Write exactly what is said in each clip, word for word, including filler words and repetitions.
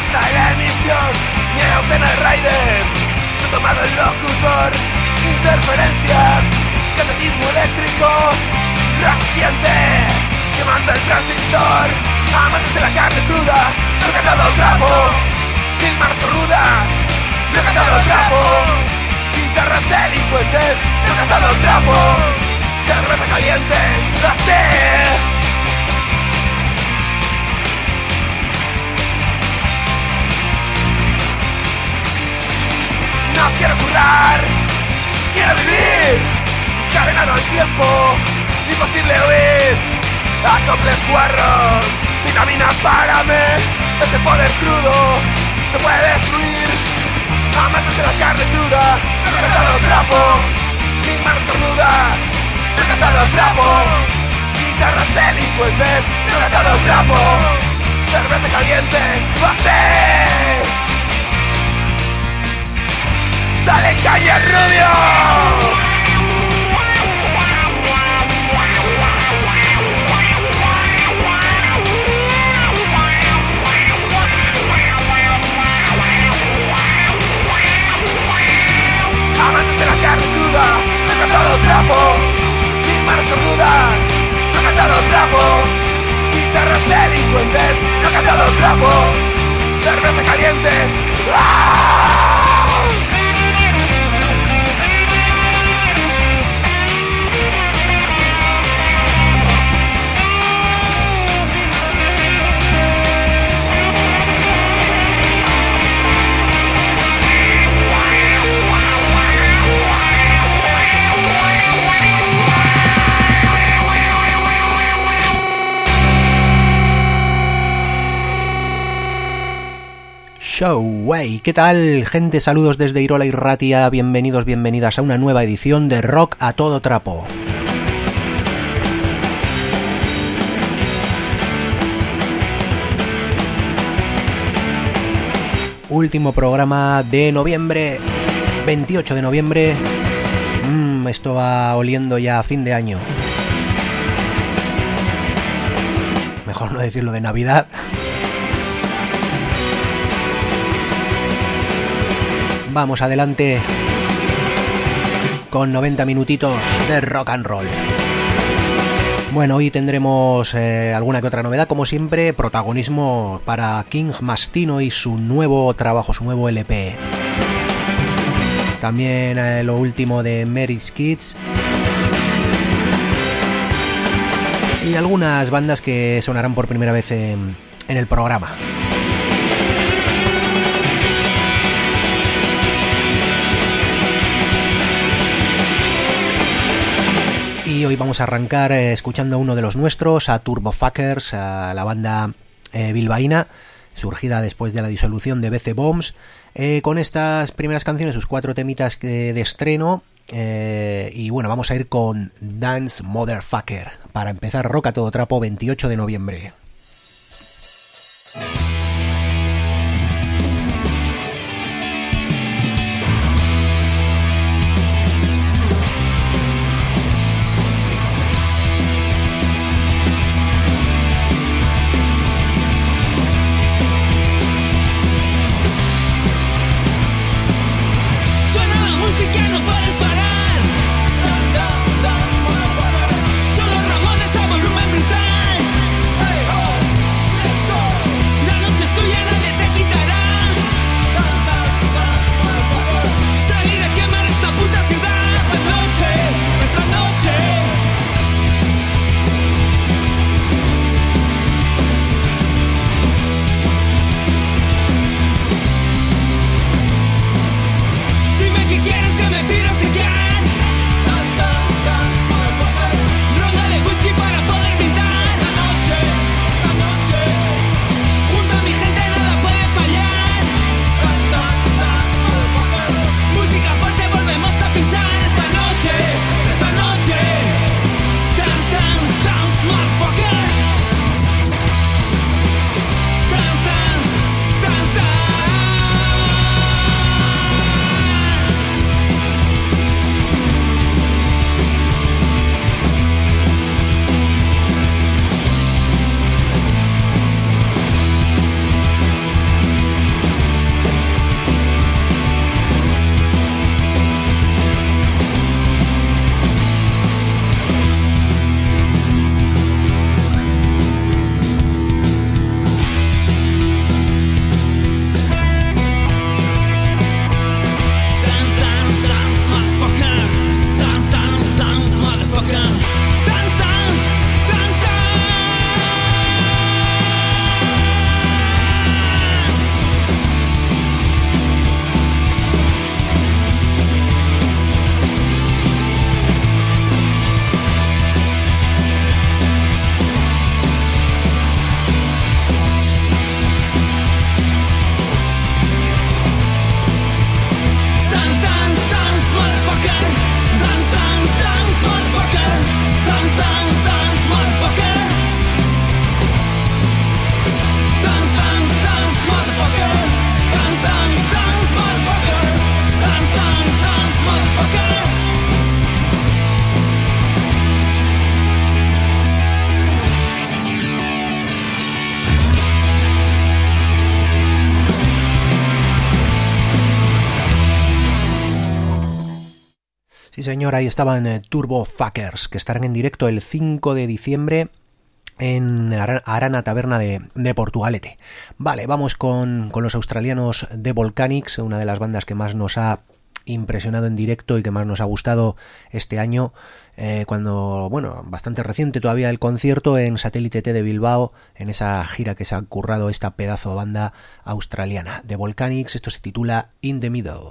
está en emisión, ni en Antena Riders. Se ha tomado el locutor, interferencias, catequismo eléctrico, reciente, que manda el transistor. Amantes de la carne cruda, no he cantado trapo, sin manos rudas, no he cantado trapo. Guitarras delincuentes, no he cantado trapo, cerveza caliente, la sé. No quiero currar, quiero vivir, cadenado al tiempo, imposible huir. Acoples guarros, vitamina párame, este poder crudo se puede destruir. Amantes de la carne dura, no he cantado trapo, sin manos cornudas, no he cantado trapo. Guitarras delincuentes, no he cantado trapo, cerveza caliente, lo hace. ¡Dale calle rubio! Amantes de la carne cruda, no he cantado trapo, sin manos cornudas, no he cantado trapo. Guitarras delincuentes, no he cantado trapo, cerveza caliente. ¡Ah! Showway, ¿qué tal, gente? Saludos desde Irola y Ratia, bienvenidos, bienvenidas a una nueva edición de Rock a todo trapo. Último programa de noviembre, veintiocho de noviembre. Mmm, esto va oliendo ya a fin de año. Mejor no decirlo de Navidad. Vamos adelante con noventa minutitos de rock and roll. Bueno, hoy tendremos eh, alguna que otra novedad, como siempre, protagonismo para King Mastino y su nuevo trabajo, su nuevo L P. También eh, lo último de Mary's Kids. Y algunas bandas que sonarán por primera vez en, en el programa. Y hoy vamos a arrancar eh, escuchando a uno de los nuestros, a Turbofuckers, a la banda eh, bilbaína, surgida después de la disolución de B C Bombs, eh, con estas primeras canciones, sus cuatro temitas que, de estreno, eh, y bueno, vamos a ir con Dance Motherfucker, para empezar Rock a todo trapo, veintiocho de noviembre. Solo Ramones a volumen brutal. Hey, oh. Sí, señor, ahí estaban eh, Turbo Fuckers, que estarán en directo el cinco de diciembre en Arana Taberna de, de Portugalete. Vale, vamos con, con los australianos de Volcanics, una de las bandas que más nos ha impresionado en directo y que más nos ha gustado este año, eh, cuando, bueno, bastante reciente todavía el concierto en Satélite T de Bilbao, en esa gira que se ha currado esta pedazo de banda australiana de Volcanics. Esto se titula In the Middle.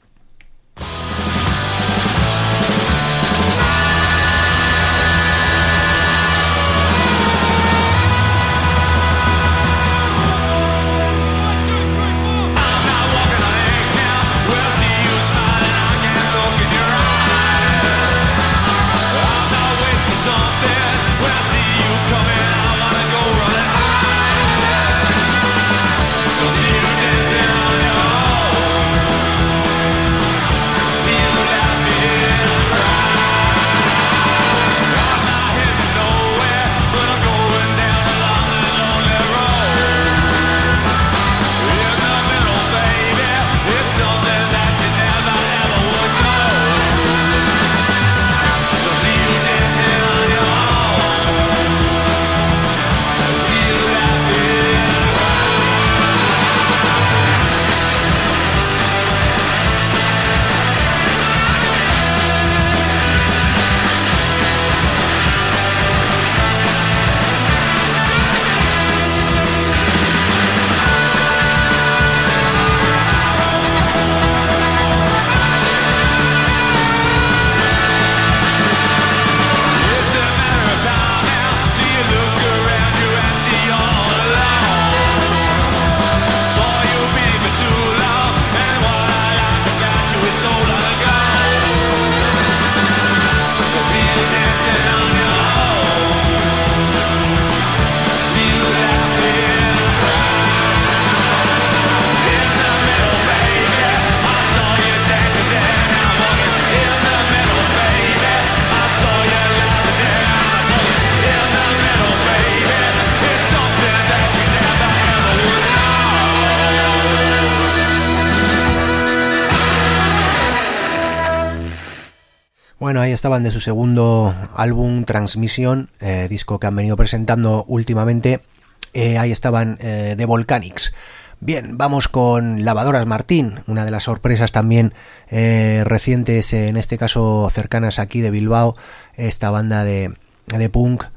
Bueno, ahí estaban de su segundo álbum Transmission, eh, disco que han venido presentando últimamente. Eh, ahí estaban eh, de Volcanics. Bien, vamos con Lavadoras Martín, una de las sorpresas también eh, recientes, en este caso cercanas aquí de Bilbao, esta banda de, de punk,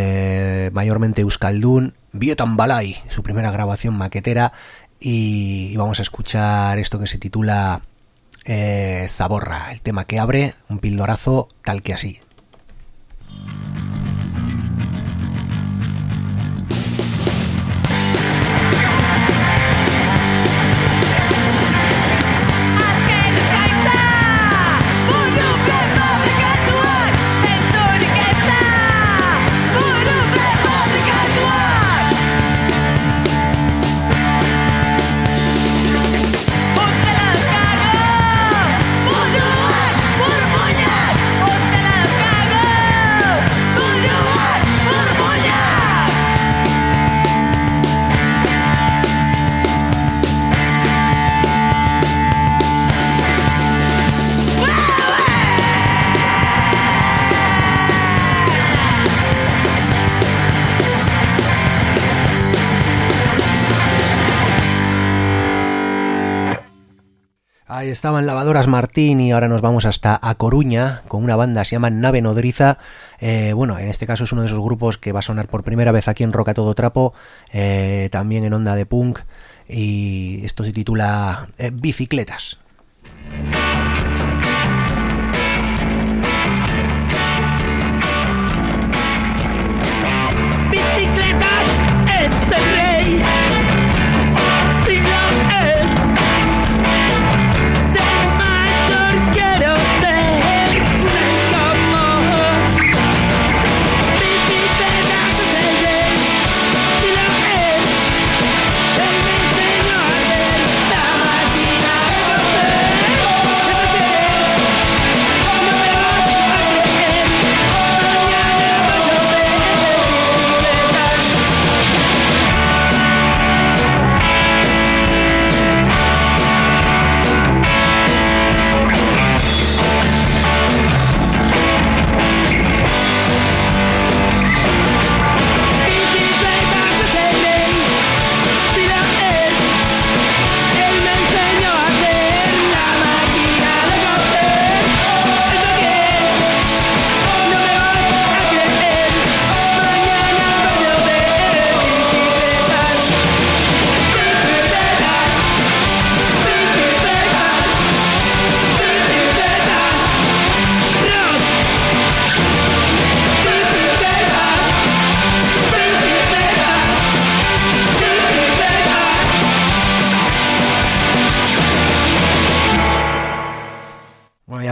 eh, mayormente euskaldun, Biotan Balai, su primera grabación maquetera, y, y vamos a escuchar esto que se titula eh, Zaborra, el tema que abre, un pildorazo tal que así. Ahí estaban Lavadoras Martín y ahora nos vamos hasta A Coruña con una banda, se llama Nave Nodriza. Eh, bueno, en este caso es uno de esos grupos que va a sonar por primera vez aquí en Rock a Todo Trapo, eh, también en onda de punk, y esto se titula eh, Bicicletas. Bicicletas es el rey. Oh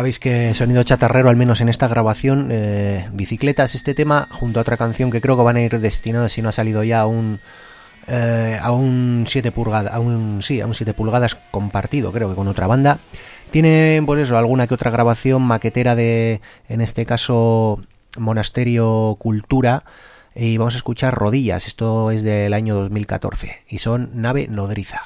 sabéis que sonido chatarrero, al menos en esta grabación, eh, Bicicletas, este tema, junto a otra canción que creo que van a ir destinados, si no ha salido ya, a un eh, a un siete pulgadas, a un sí, a un siete pulgadas compartido, creo que con otra banda. Tiene, por eso, alguna que otra grabación maquetera de, en este caso, Monasterio Cultura, y vamos a escuchar Rodillas. Esto es del año dos mil catorce y son Nave Nodriza.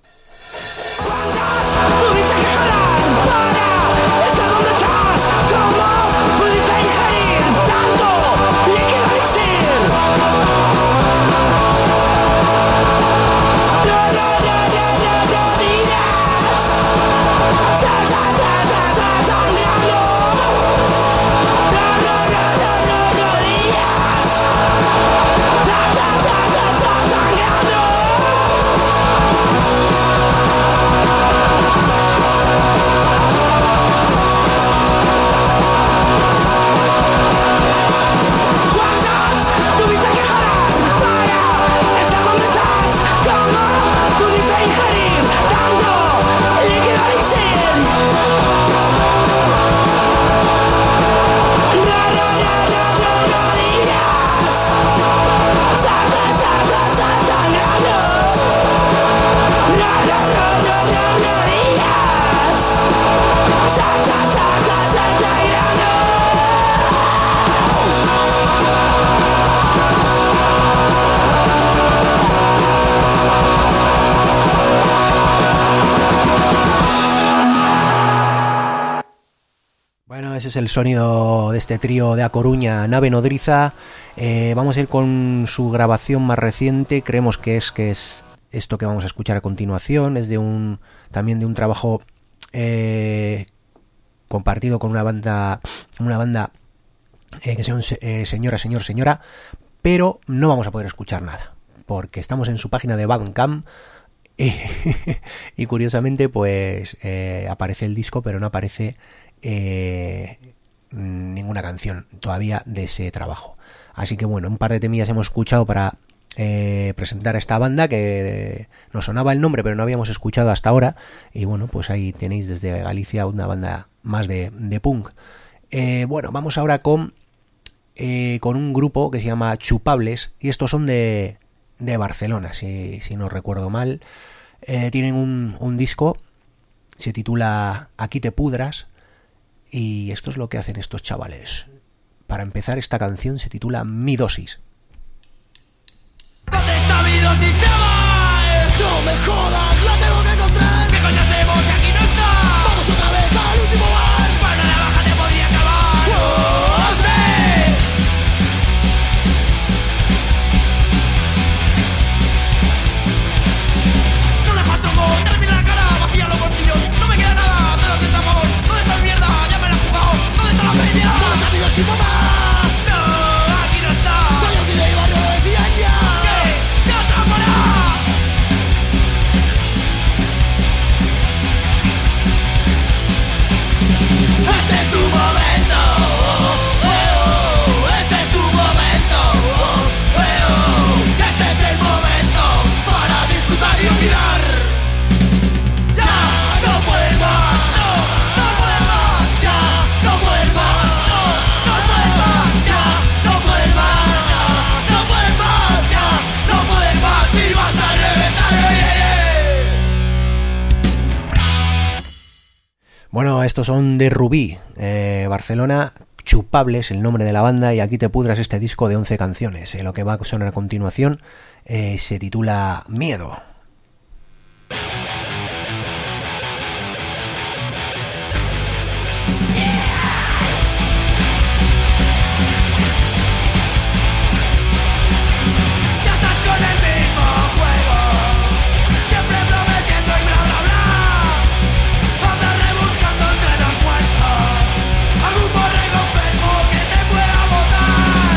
Tuviste que jalar para estar donde estás. ¿Cómo pudiste ingerir tanto líquido elixir? No, no, no, no, no, no digas. Sa, sa, sa, sa, sa, sangrando. No, no, no, no, no, no digas. Sa, sa, sa, sa, sa, sangrando. Ese es el sonido de este trío de A Coruña, Nave Nodriza. Eh, vamos a ir con su grabación más reciente. Creemos que es que es esto que vamos a escuchar a continuación. Es de un también de un trabajo eh, compartido con una banda, una banda eh, que son eh, Señora, Señor, Señora. Pero no vamos a poder escuchar nada porque estamos en su página de Bandcamp. Y, y curiosamente, pues eh, aparece el disco, pero no aparece Eh, ninguna canción todavía de ese trabajo. Así que bueno, un par de temillas hemos escuchado para eh, presentar a esta banda que nos sonaba el nombre pero no habíamos escuchado hasta ahora, y bueno, pues ahí tenéis desde Galicia una banda más de, de punk. Eh, bueno, vamos ahora con eh, con un grupo que se llama Chupables, y estos son de, de Barcelona, si, si no recuerdo mal. Eh, tienen un, un disco, se titula Aquí te pudras. Y esto es lo que hacen estos chavales. Para empezar, esta canción se titula Mi Dosis. ¿Dónde está mi dosis, chaval? No me jodas, la tengo que encontrar. ¿Qué coño hacemos si aquí no está? Vamos otra vez al último bar. Para la baja te podría acabar. ¡Oh, sí! No le falta tronco, termina la cara, vacía los bolsillos. No me queda nada, pero que estamos. ¿Dónde está el mierda? Ya me la he jugado. ¿Dónde está la peña? ¿Dónde está mi dosis, mamá? No, aquí no está. Soy un de barrio de Cianya. ¿Qué? ¡Ya está para! Este es tu momento. Oh, oh, este es tu momento. Oh, oh, este es el momento para disfrutar y olvidar. Ya no puedes más. No, no puedes más. Ya no puedes más. No, no puedes más. Ya no puedes más. Ya no puedes más. Ya no puedes más. Y vas a reventar. Bueno, estos son de Rubí, eh, Barcelona. Chupables, el nombre de la banda, y Aquí te pudras, este disco de once canciones. Eh, lo que va a sonar a continuación eh, se titula Miedo. Ya estás con el mismo juego, siempre prometiendo y bla bla bla. Andas rebuscando entre los muertos algún borrego enfermo que te pueda botar.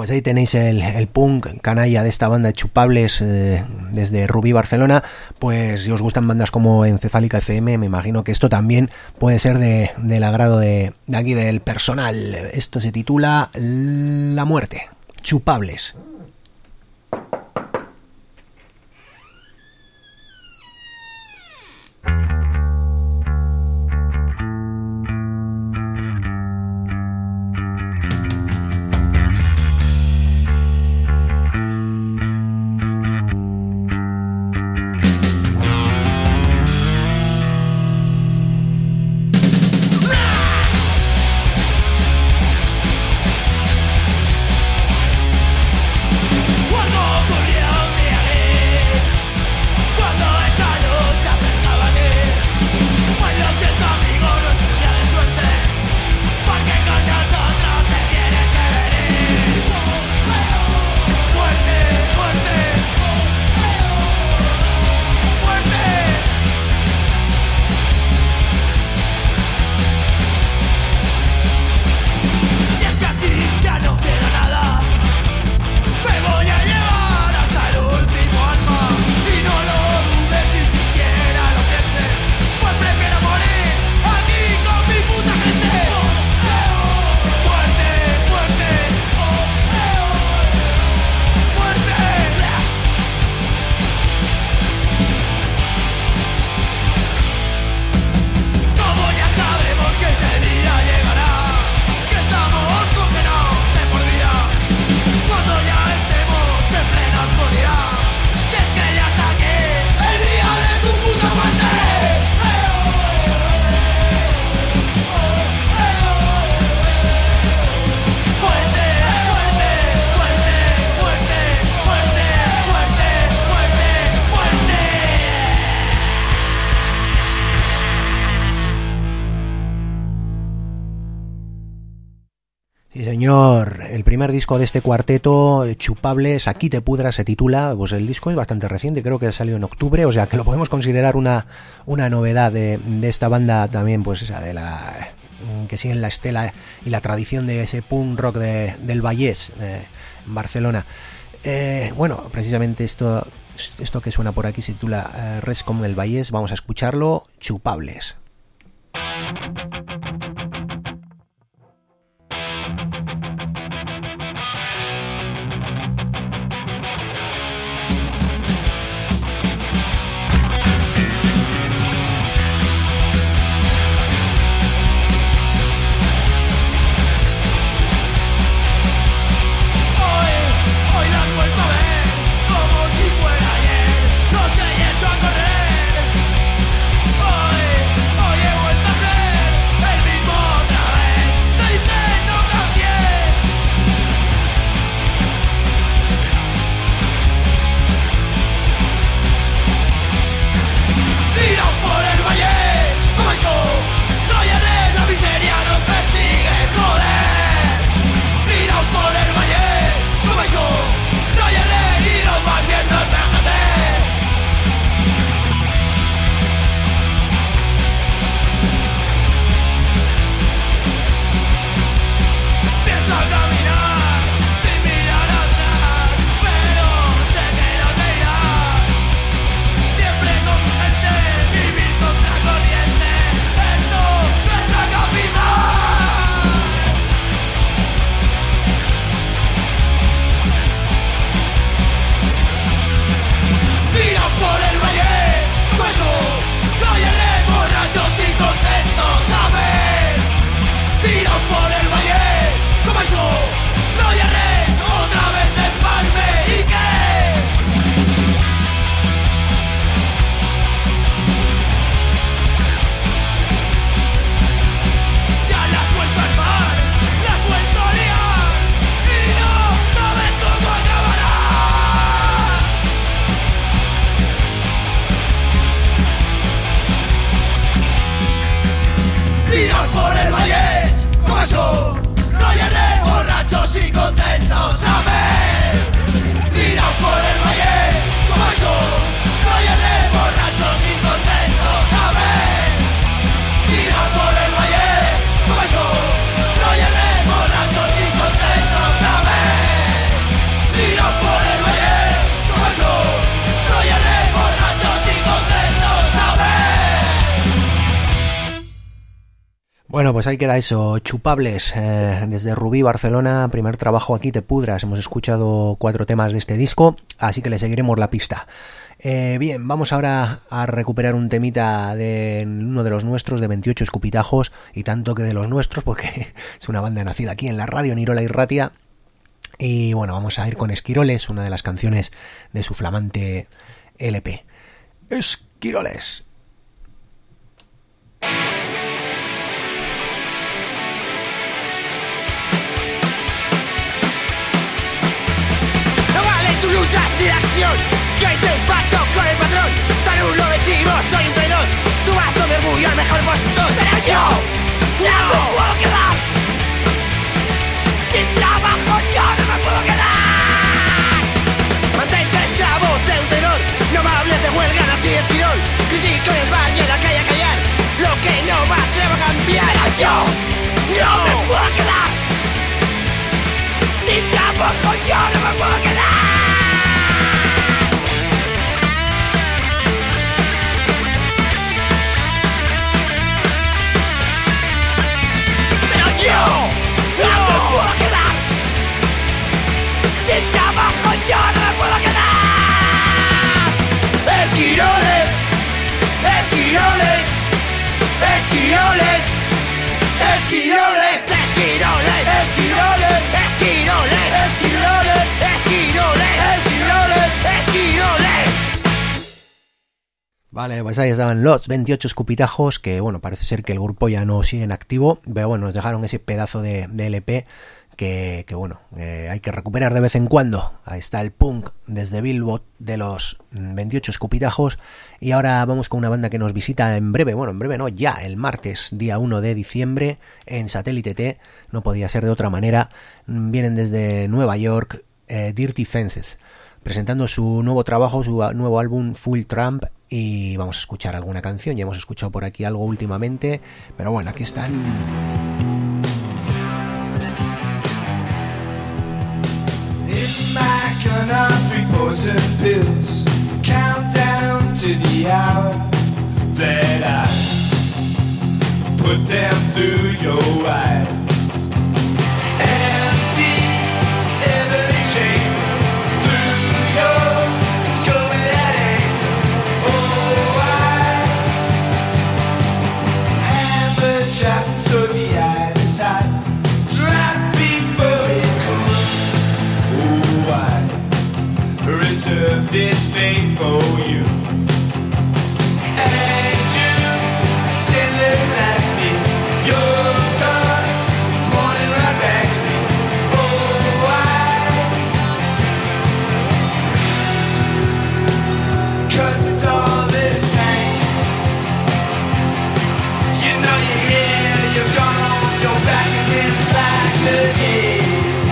pues ahí tenéis el, el punk canalla de esta banda Chupables eh, desde Rubí, Barcelona. Pues si os gustan bandas como Encefálica F M, me imagino que esto también puede ser de, del agrado de, de aquí del personal. Esto se titula La Muerte, Chupables. Sí, señor, el primer disco de este cuarteto, Chupables, Aquí te pudras, se titula. Pues el disco es bastante reciente, creo que salió en octubre, o sea que lo podemos considerar una, una novedad de, de esta banda también, pues esa de la que siguen la estela y la tradición de ese punk rock de, del Vallès, eh, en Barcelona. Eh, bueno, precisamente esto, esto que suena por aquí se titula eh, Res com el Vallès, vamos a escucharlo, Chupables. Bueno, pues ahí queda eso, Chupables, eh, desde Rubí, Barcelona, primer trabajo Aquí te pudras. Hemos escuchado cuatro temas de este disco, así que le seguiremos la pista. Eh, bien, vamos ahora a recuperar un temita de uno de los nuestros, de veintiocho escupitajos, y tanto que de los nuestros, porque es una banda nacida aquí en la radio Nirola y Ratia. Y bueno, vamos a ir con Esquiroles, una de las canciones de su flamante L P. Esquiroles. Luchas ni la acción, yo hice un pacto con el patrón. Tarulo de chivo, soy un traidor. Subasto mi orgullo al mejor postor. Pero yo no me puedo quedar. Sin trabajo yo no me puedo quedar. Mantente esclavo, sé un traidor. No me hables de huelga, nací Esquirol. Critico en el baño, en la calle a callar lo que no me atrevo a cambiar. Pero yo no me puedo quedar. Sin trabajo yo no me puedo quedar. Yo no me puedo quedar. Esquiroles, esquiroles, esquiroles, esquiroles, esquiroles, esquiroles, esquiroles, esquiroles, esquiroles, esquiroles, esquiroles. Vale, pues ahí estaban los veintiocho escupitajos, que bueno, parece ser que el grupo ya no sigue en activo, pero bueno, nos dejaron ese pedazo de, de L P que, que bueno, eh, hay que recuperar de vez en cuando. Ahí está el punk desde Bilbo de los veintiocho escupitajos. Y ahora vamos con una banda que nos visita en breve, bueno, en breve no, ya el martes, día uno de diciembre, en Satélite T, no podía ser de otra manera. Vienen desde Nueva York, eh, Dirty Fences, presentando su nuevo trabajo, su nuevo álbum Full Tramp, y vamos a escuchar alguna canción. Ya hemos escuchado por aquí algo últimamente, pero bueno, aquí están. In my corner, three poison pills, countdown to the hour that I put them through your eyes. Empty every chamber through your skull lighting. Oh, I have the traps so the eye is hot. Drop before it comes. Oh, I reserve this fame for you. And you stand looking at me. You're gone, pointing right back at me. Oh, I 'cause it's all the same. You know you're here, you're gone, you're back again, it's like the day.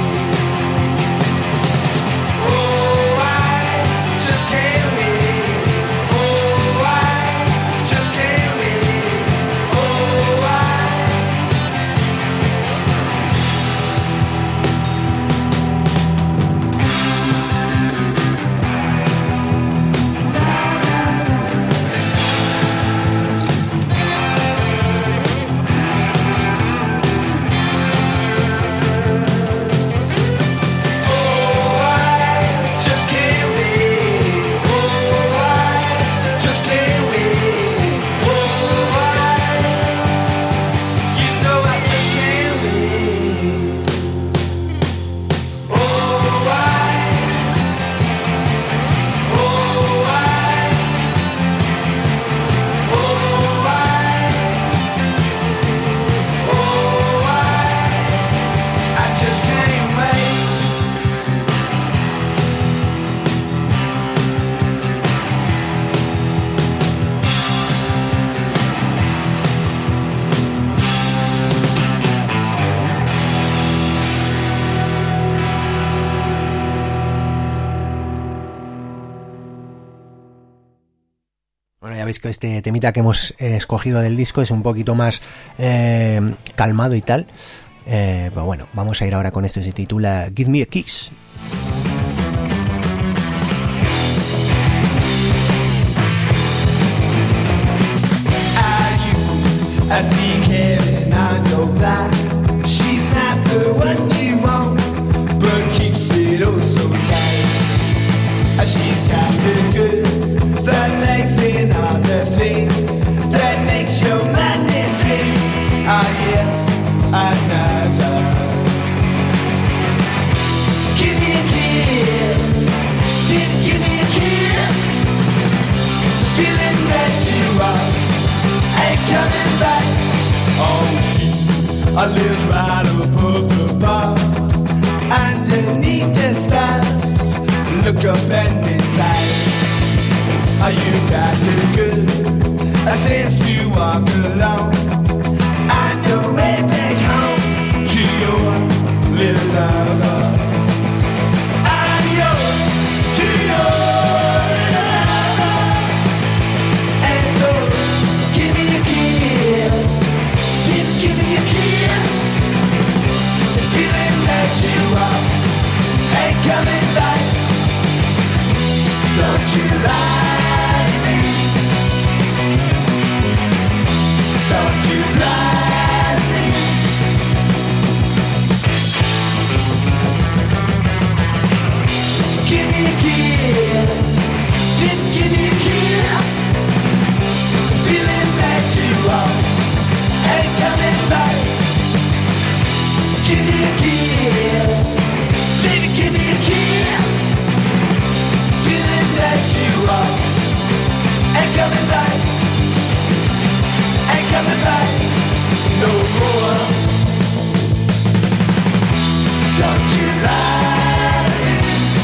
Oh, I just can't wait. Oh, I just can't wait. Oh, I Oh, I just can't wait. Oh, I just can't wait. Oh, I, you know I just can't wait. Oh, I, oh, I, oh, I, oh, I, I just can't wait. Bueno, ya veis que este temita que hemos eh, escogido del disco es un poquito más eh, calmado y tal. Eh, pero bueno, vamos a ir ahora con esto, se titula Give Me a Kiss. I see Kevin on coming back. Oh, she I lives right above the bar. Underneath the stars, look up and decide. Are you got the good? I sense you walk alone on your way back home to your little lover. I'm yours to your little lover. And so give me a kiss, give, give me a kiss. The feeling that you are ain't coming back. Don't you lie to me. Don't you lie to me. Give me a kiss. Give, give me a kiss. The feeling that you are ain't coming back. Give me a kiss. Baby, give me a kiss. Feeling that you are ain't coming back. Ain't coming back no more. Don't you lie to me.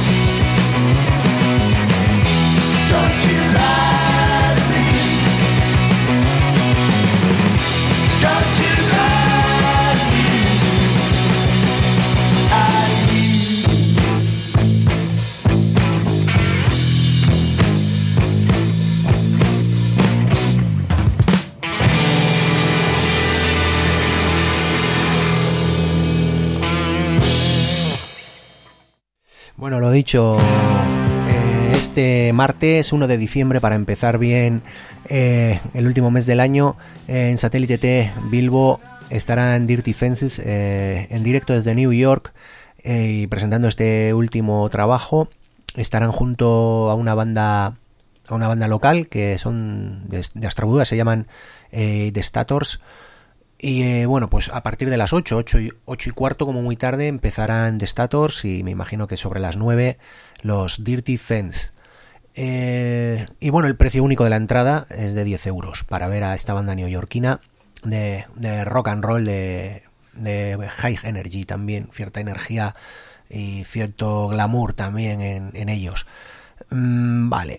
Don't you lie to me. Don't you lie to me. I Bueno, lo dicho, eh, este martes uno de diciembre, para empezar bien eh, el último mes del año, eh, en Satélite T Bilbo estarán Dirty Fences eh, en directo desde New York eh, y presentando este último trabajo. Estarán junto a una banda a una banda local que son de, de Astrabudúa, se llaman eh, The Stators. Y eh, bueno, pues a partir de las ocho, ocho y, ocho y cuarto como muy tarde empezarán The Stators y me imagino que sobre las nueve los Dirty Fence. Eh, y bueno, el precio único de la entrada es de diez euros para ver a esta banda neoyorquina de, de rock and roll, de, de high energy también, cierta energía y cierto glamour también en, en ellos. Mm, vale.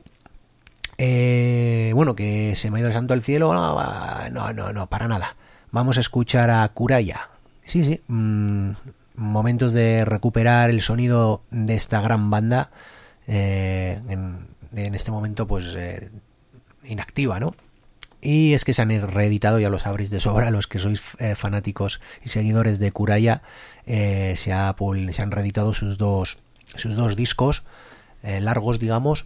Eh, bueno, que se me ha ido el santo al cielo. No, no, no, no, para nada. Vamos a escuchar a Kuraya. Sí, sí. Mmm, momentos de recuperar el sonido de esta gran banda. Eh, en, en este momento, pues, eh, inactiva, ¿no? Y es que se han reeditado, ya lo sabréis de sobra, los que sois eh, fanáticos y seguidores de Kuraya. Eh, se, ha, se han reeditado sus dos, sus dos discos eh, largos, digamos.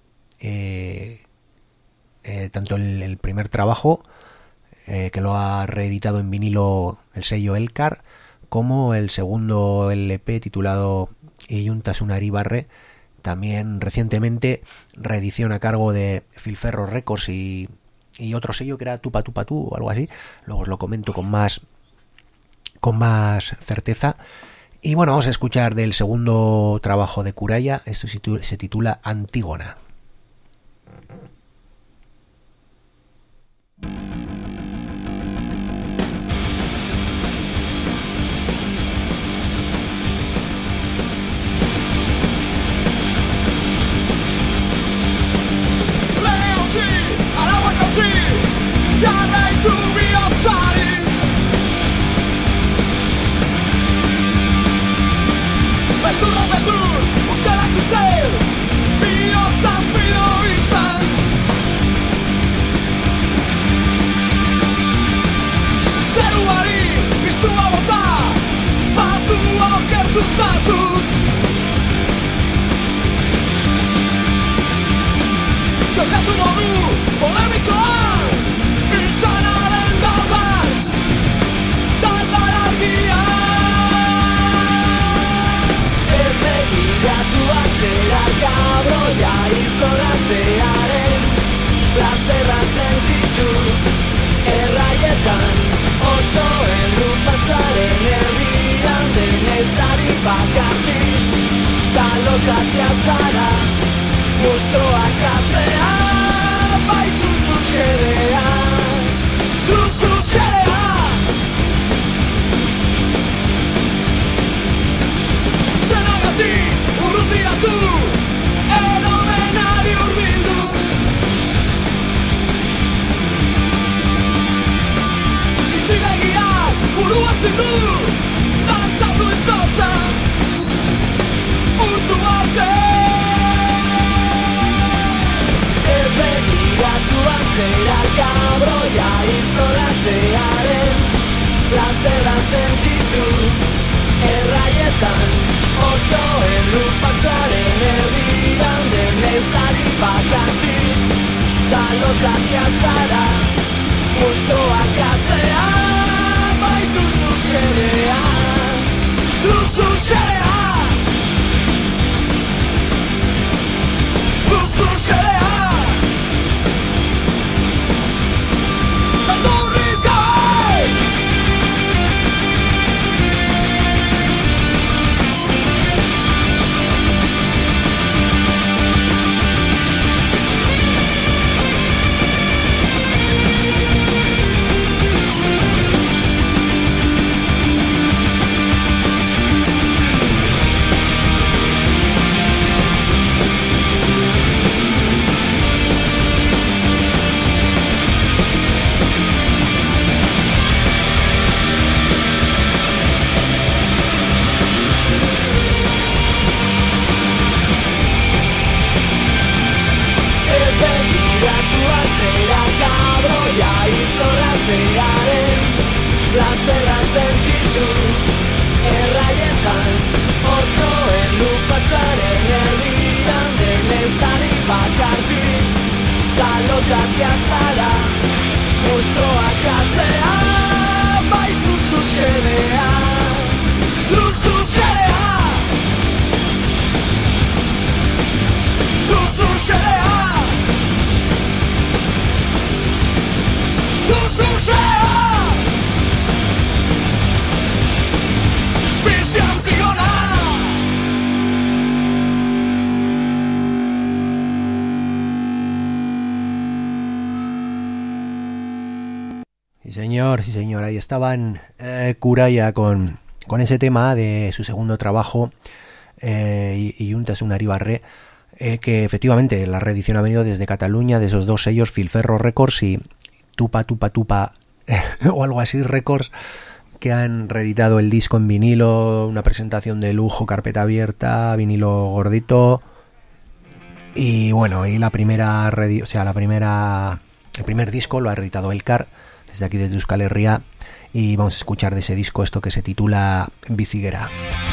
Eh, eh, tanto el, el primer trabajo, Eh, que lo ha reeditado en vinilo el sello Elcar, como el segundo L P titulado Iyuntasunari Barre, también recientemente reedición a cargo de Filferro Records y, y otro sello que era Tupa Tupa Tu o algo así. Luego os lo comento con más con más certeza. Y bueno, vamos a escuchar del segundo trabajo de Kuraya. Esto se titula Antígona. Mostro akatzea baitu zu xedea. Du señor, sí señor, ahí estaban eh, Kuraya con, con ese tema de su segundo trabajo, eh, y Juntas una Ribarre, eh, que efectivamente la reedición ha venido desde Cataluña, de esos dos sellos, Filferro Records y Tupa Tupa Tupa o algo así Records, que han reeditado el disco en vinilo, una presentación de lujo, carpeta abierta, vinilo gordito. Y bueno, y la primera, o sea, la primera, el primer disco lo ha reeditado Elkar, desde aquí desde Euskal Herria, y vamos a escuchar de ese disco esto que se titula Biziguera.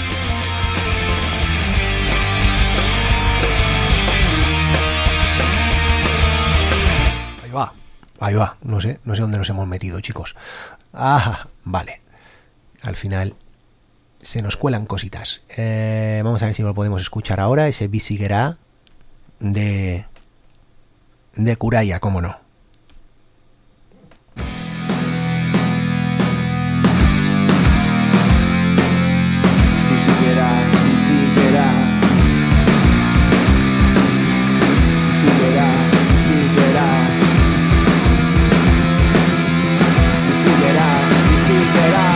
Ahí va, ahí va, no sé, no sé dónde nos hemos metido, chicos. Ajá, vale. Al final se nos cuelan cositas. Eh, vamos a ver si lo podemos escuchar ahora, ese Biziguera de de Kuraya, cómo no. Biziguera, biziguera, biziguera, biziguera, biziguera, biziguera.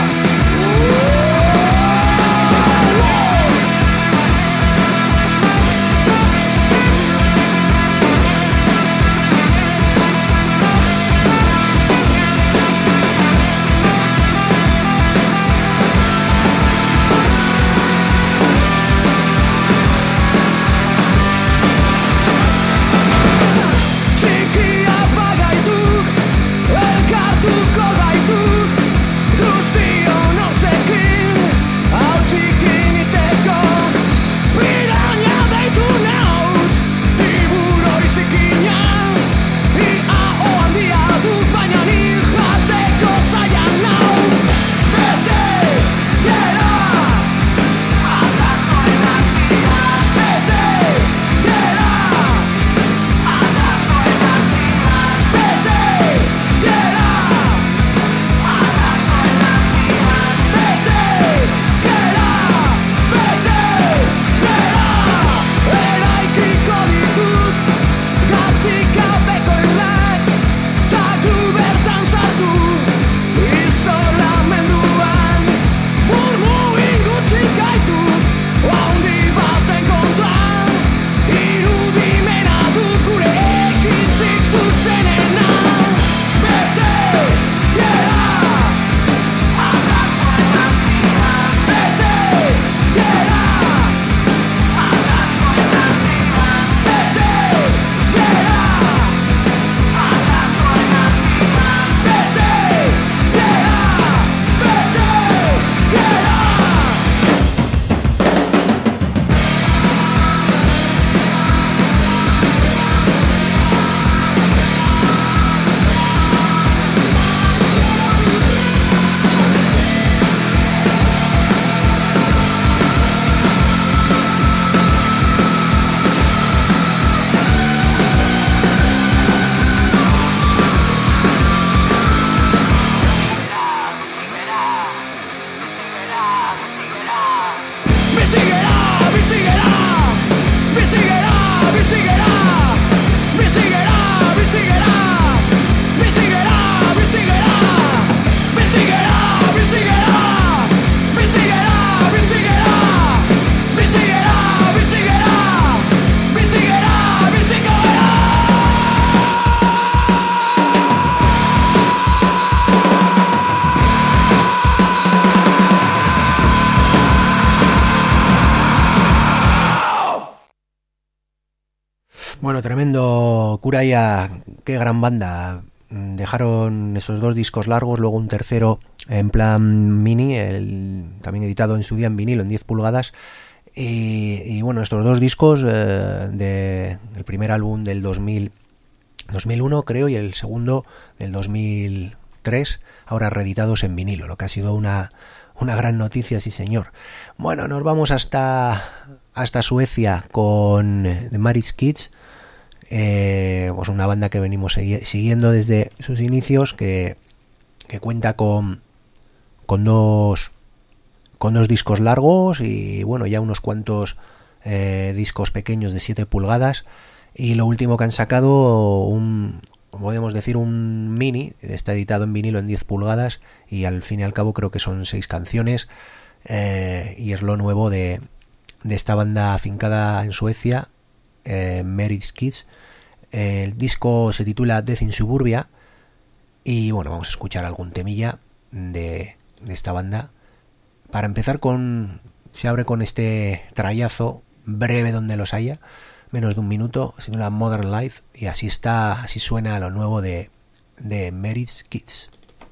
Bueno, tremendo Kuraya, qué gran banda. Dejaron esos dos discos largos, luego un tercero en plan mini, el, también editado en su día en vinilo en diez pulgadas. Y, y bueno, estos dos discos, eh, de, el primer álbum del dos mil, dos mil uno creo, y el segundo del dos mil tres, ahora reeditados en vinilo, lo que ha sido una, una gran noticia, sí señor. Bueno, nos vamos hasta, hasta Suecia con The Marriage Kids. Eh, pues una banda que venimos segui- siguiendo desde sus inicios, que, que cuenta con con dos con dos discos largos y bueno, ya unos cuantos eh, discos pequeños de siete pulgadas, y lo último que han sacado, un podemos decir un mini, está editado en vinilo en diez pulgadas, y al fin y al cabo creo que son seis canciones, eh, y es lo nuevo de, de esta banda afincada en Suecia, eh, Marriage Kids. El disco se titula Death in Suburbia, y bueno, vamos a escuchar algún temilla de, de esta banda. Para empezar, con se abre con este trayazo breve donde los haya, menos de un minuto, se titula Modern Life, y así está, así suena lo nuevo de, de Marriage Kids.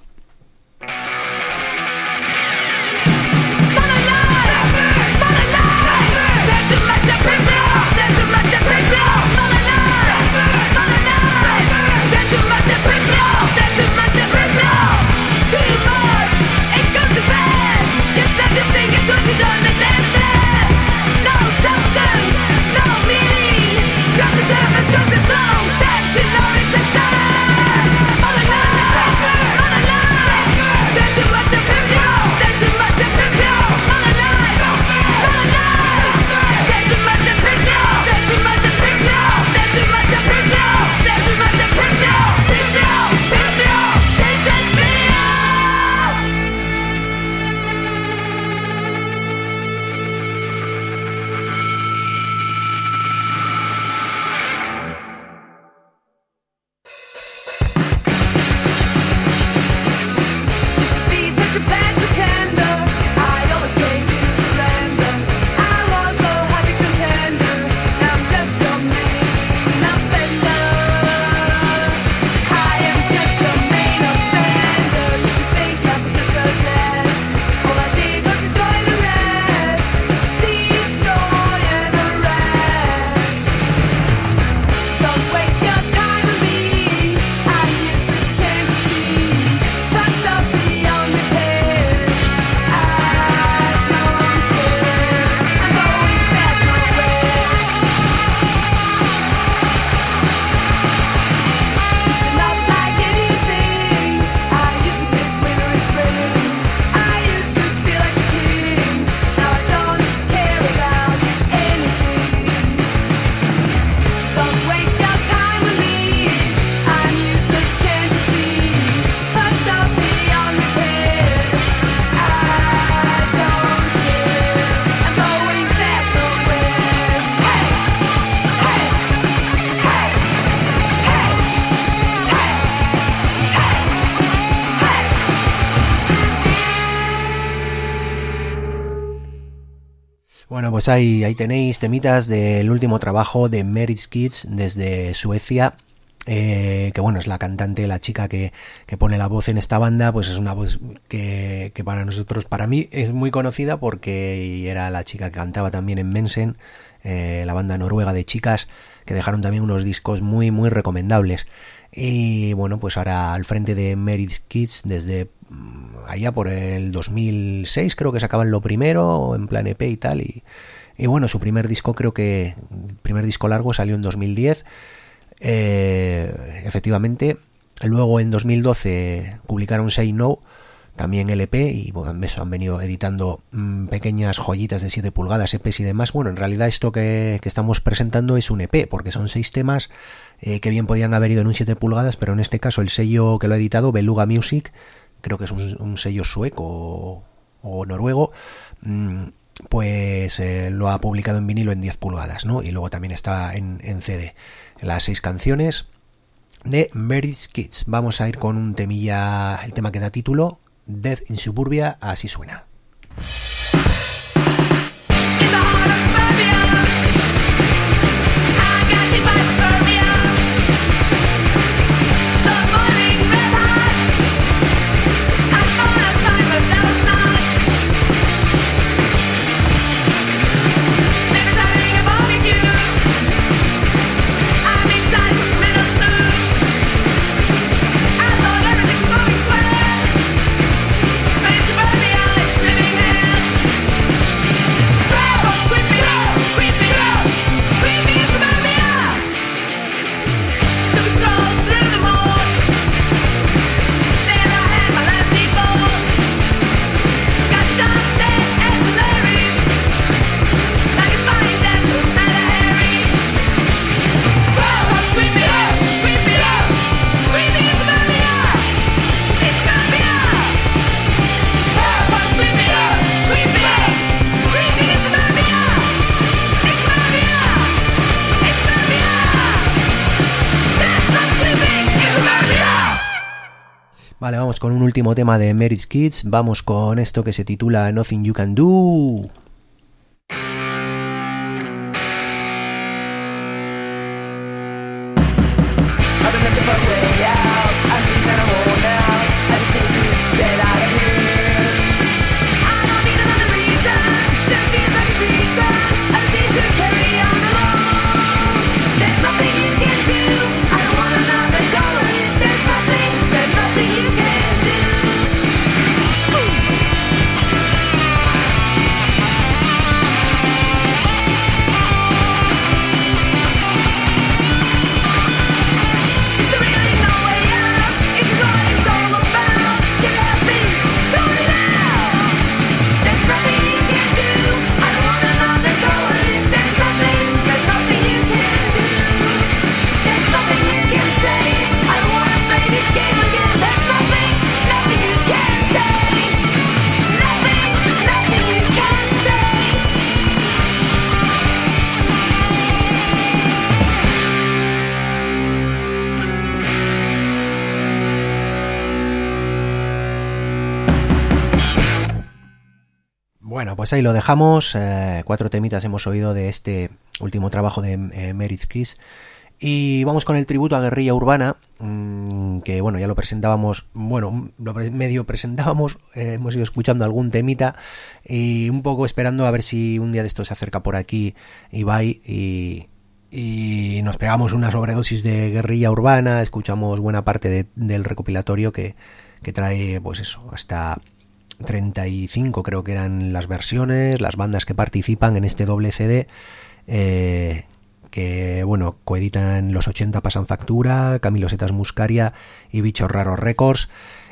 Bueno, pues ahí, ahí tenéis temitas del último trabajo de Marriage Kids desde Suecia, eh, que bueno, es la cantante, la chica que, que pone la voz en esta banda, pues es una voz que, que para nosotros, para mí, es muy conocida porque era la chica que cantaba también en Mensen, eh, la banda noruega de chicas, que dejaron también unos discos muy, muy recomendables. Y bueno, pues ahora al frente de Marriage Kids desde allá por el dos mil seis, creo que sacaban lo primero en plan E P y tal, y, y bueno, su primer disco, creo que el primer disco largo salió en dos mil diez, eh, efectivamente. Luego en dos mil doce publicaron Say No, también L P, y bueno, eso, han venido editando mmm, pequeñas joyitas de siete pulgadas, E Pes y demás. Bueno, en realidad esto que, que estamos presentando es un E P, porque son seis temas eh, que bien podían haber ido en un siete pulgadas, pero en este caso el sello que lo ha editado, Beluga Music, creo que es un, un sello sueco o, o noruego, mmm, pues eh, lo ha publicado en vinilo en diez pulgadas, ¿no? Y luego también está en, en C D. Las seis canciones de Marriage Kids. Vamos a ir con un temilla, el tema que da título, Death in Suburbia, así suena. In the heart of suburbia, I got hit by the Vale, vamos con un último tema de Merit's Kids. Vamos con esto que se titula Nothing You Can Do. Bueno, pues ahí lo dejamos. Eh, cuatro temitas hemos oído de este último trabajo de eh, Merit's Kids. Y vamos con el tributo a Guerrilla Urbana, mmm, que bueno, ya lo presentábamos, bueno, lo pre- medio presentábamos, eh, hemos ido escuchando algún temita y un poco esperando a ver si un día de esto se acerca por aquí Ibai y, y nos pegamos una sobredosis de Guerrilla Urbana, escuchamos buena parte de, del recopilatorio que, que trae, pues eso, hasta treinta y cinco creo que eran las versiones, las bandas que participan en este doble C D, eh, que bueno, coeditan Los ochenta pasan factura, Camilo Setas Muscaria y Bichos Raros Records.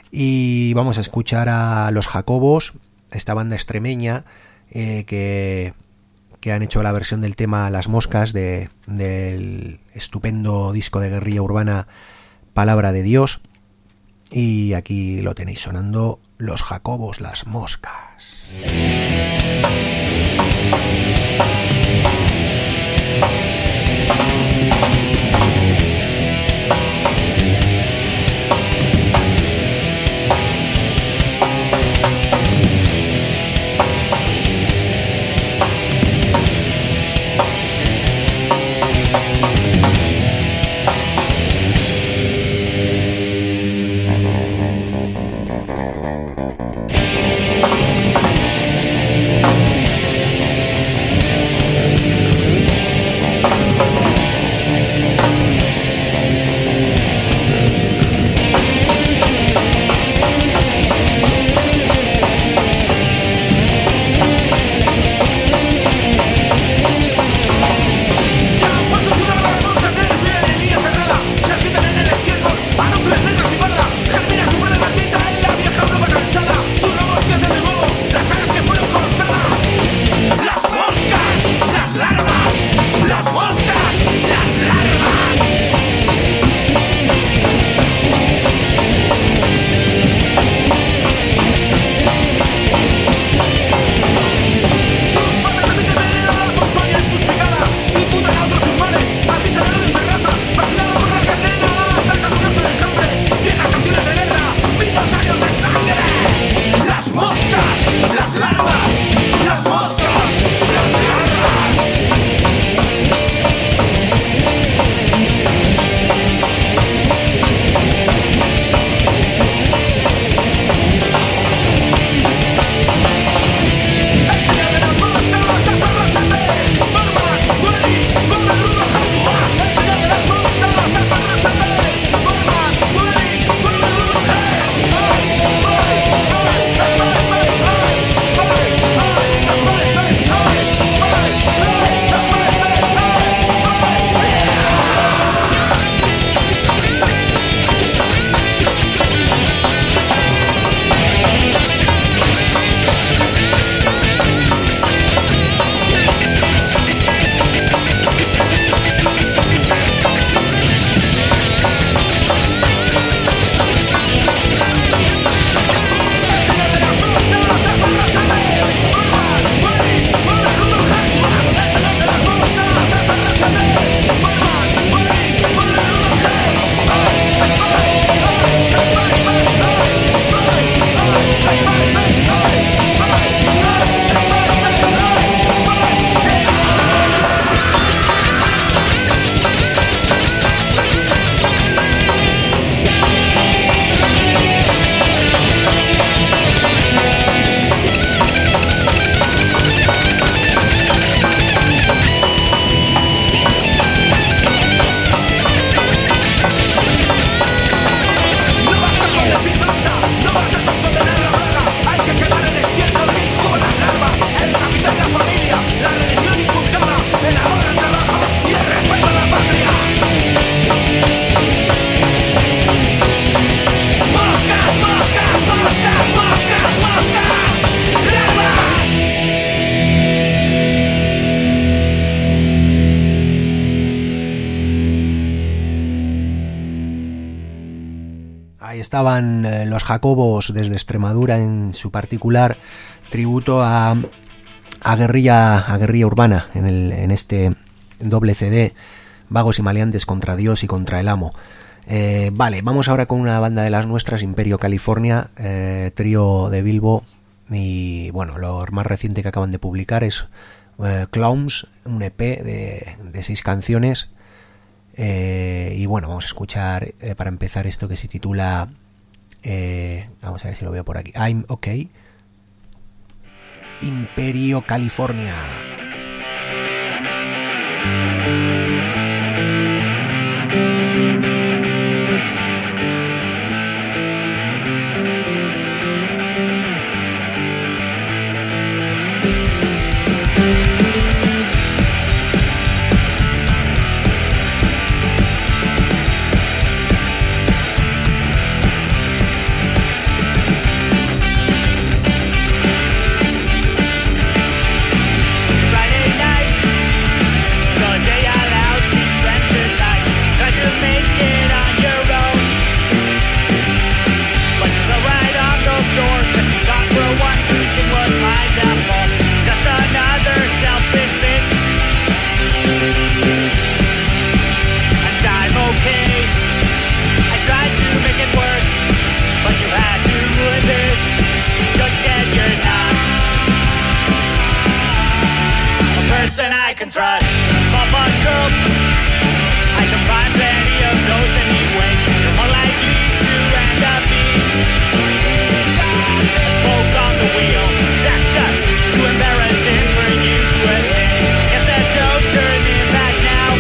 Y vamos a escuchar a Los Jacobos, esta banda extremeña eh, que, que han hecho la versión del tema Las Moscas de, del estupendo disco de Guerrilla Urbana Palabra de Dios. Y aquí lo tenéis sonando, Los Jacobos, Las Moscas. Germina su prueba maldita en la vieja Europa cansada. Ahí estaban eh, los Jacobos desde Extremadura en su particular tributo a, a guerrilla a guerrilla urbana en, el, en este doble C D, Vagos y maleantes contra Dios y contra el amo. Eh, vale, vamos ahora con una banda de las nuestras, Imperio California, eh, trío de Bilbo, y bueno, lo más reciente que acaban de publicar es eh, Clowns, un E P de, de seis canciones. Eh, y bueno, vamos a escuchar eh, para empezar esto que se titula eh, vamos a ver si lo veo por aquí, I'm Okay, Imperio California. I can trust small boss girl. I can find plenty of those anyways. You're more likely to end up being a smoke on the wheel. That's just too embarrassing for you to admit. Guess there's no turning back now.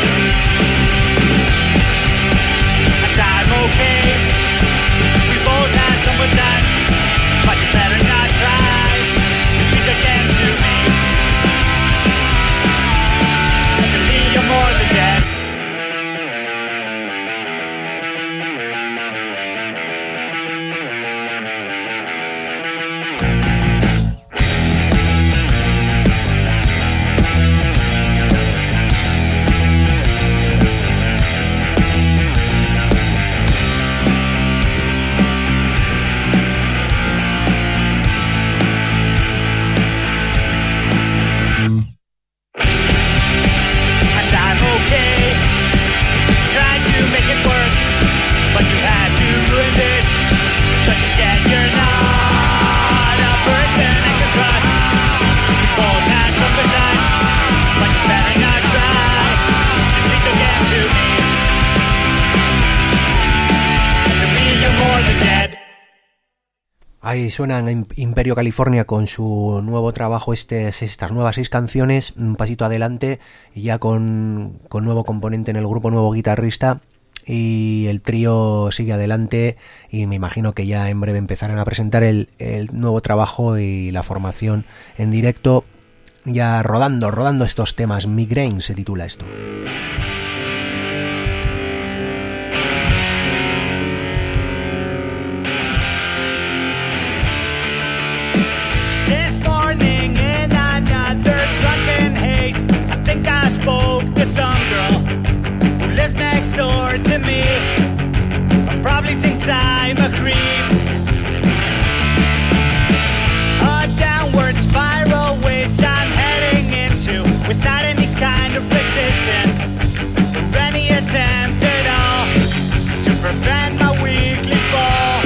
And I'm okay. We both had some good times, but you better not try to speak again to me. You're more than dead. Ahí suenan Imperio California con su nuevo trabajo, este, estas nuevas seis canciones, un pasito adelante, y ya con, con nuevo componente en el grupo, nuevo guitarrista, y el trío sigue adelante, y me imagino que ya en breve empezarán a presentar el, el nuevo trabajo y la formación en directo, ya rodando, rodando estos temas. Migraine se titula esto. To some girl who lives next door to me, and probably thinks I'm a creep. A downward spiral which I'm heading into, without any kind of resistance or any attempt at all to prevent my weekly fall.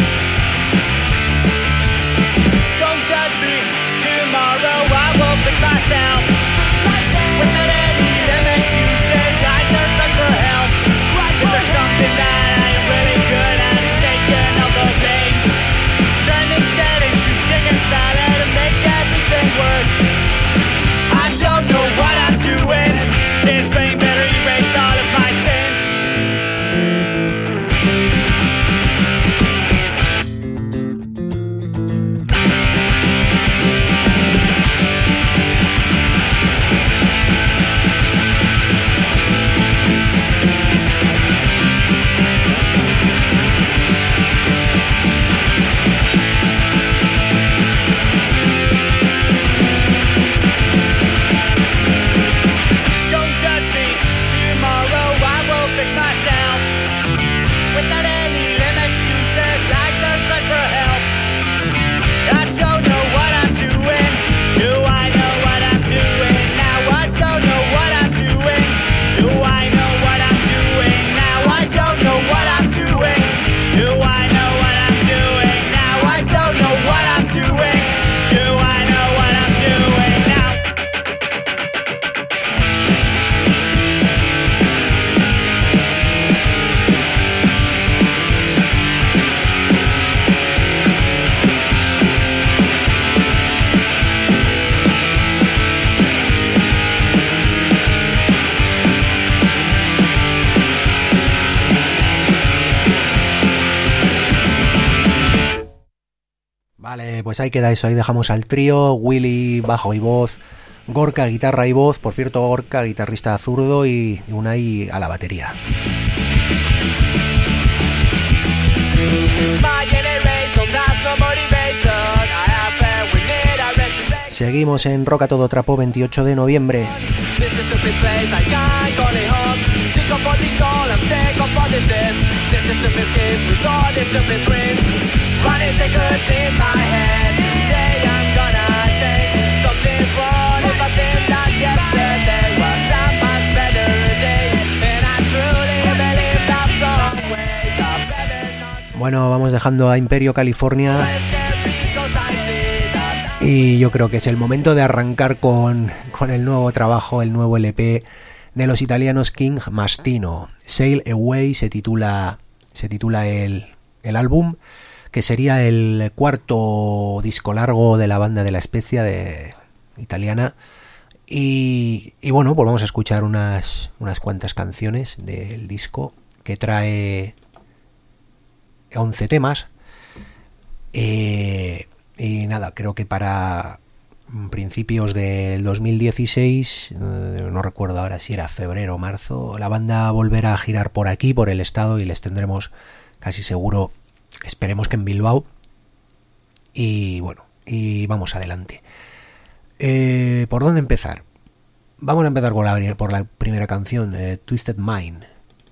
Don't judge me, tomorrow I will pick myself without any excuses. I search for help. If there's something that I am really good at, it's taking up Vale, pues ahí queda eso, ahí dejamos al trío, Willy bajo y voz, Gorka guitarra y voz, por cierto Gorka guitarrista zurdo y Unai a la batería. Seguimos en Rock a Todo Trapo, veintiocho de noviembre. Bueno, vamos dejando a Imperio California y yo creo que es el momento de arrancar con, con el nuevo trabajo, el nuevo L P de los italianos King Mastino. Sail Away se titula, se titula el, el álbum, que sería el cuarto disco largo de la banda de La Spezia de, italiana. Y, y bueno, pues vamos a escuchar unas, unas cuantas canciones del disco, que trae once temas. Eh, y nada, creo que para principios del dos mil dieciséis, eh, no recuerdo ahora si era febrero o marzo, la banda volverá a girar por aquí, por el estado, y les tendremos casi seguro, esperemos que en Bilbao. Y bueno, y vamos adelante. Eh, ¿Por dónde empezar? Vamos a empezar por la, por la primera canción, eh, Twisted Mind.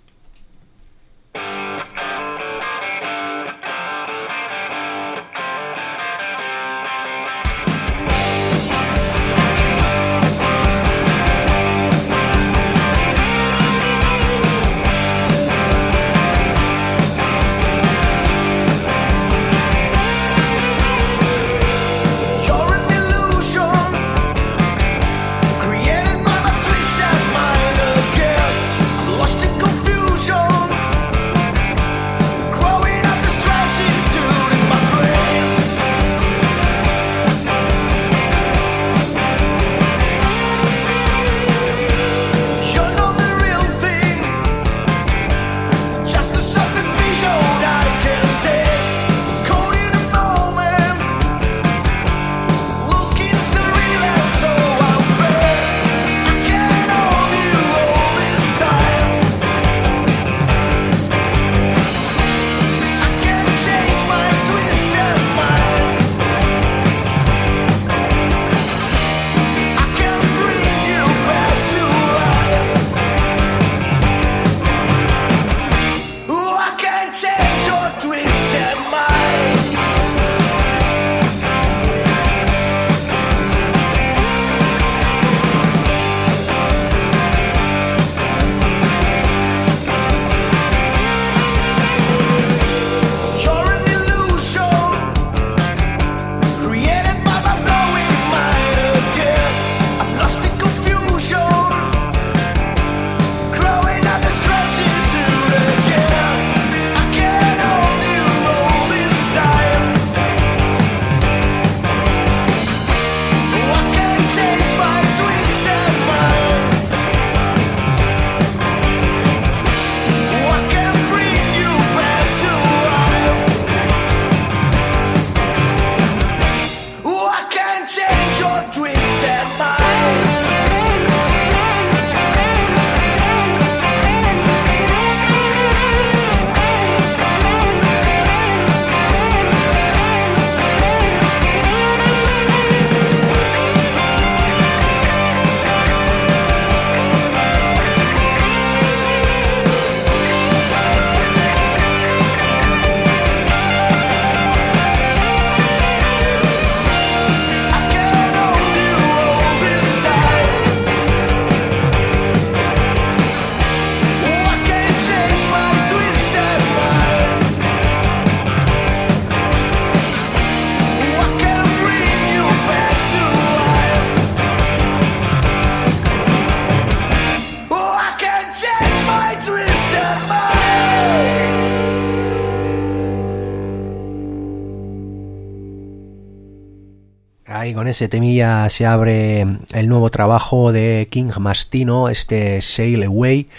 Ahí con ese temilla se abre el nuevo trabajo de King Mastino, este Sail Away.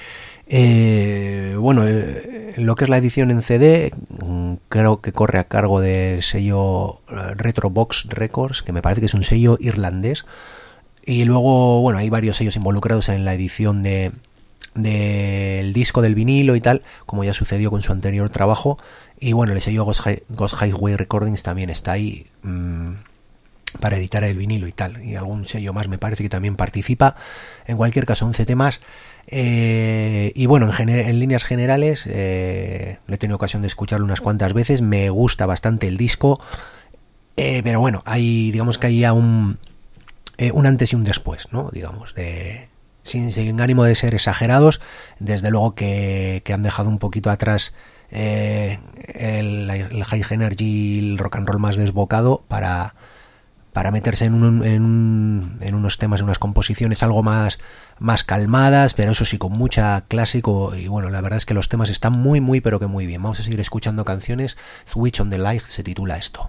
Eh, bueno, eh, lo que es la edición en C D, creo que corre a cargo del sello Retrobox Records, que me parece que es un sello irlandés. Y luego, bueno, hay varios sellos involucrados en la edición de del disco del vinilo y tal, como ya sucedió con su anterior trabajo. Y bueno, el sello Ghost, Hi- Ghost Highway Recordings también está ahí mmm, para editar el vinilo y tal. Y algún sello más me parece que también participa. En cualquier caso, once temas. Eh, y bueno, en, gener- en líneas generales, eh, he tenido ocasión de escucharlo unas cuantas veces. Me gusta bastante el disco. Eh, pero bueno, hay, digamos que hay ya un... Eh, un antes y un después, ¿no? Digamos, de, sin, sin ánimo de ser exagerados, desde luego que, que han dejado un poquito atrás eh, el, el high energy, el rock and roll más desbocado para, para meterse en, un, en, un, en unos temas, en unas composiciones algo más, más calmadas, pero eso sí, con mucha clásico. Y bueno, la verdad es que los temas están muy, muy, pero que muy bien. Vamos a seguir escuchando canciones. Switch on the Light se titula esto.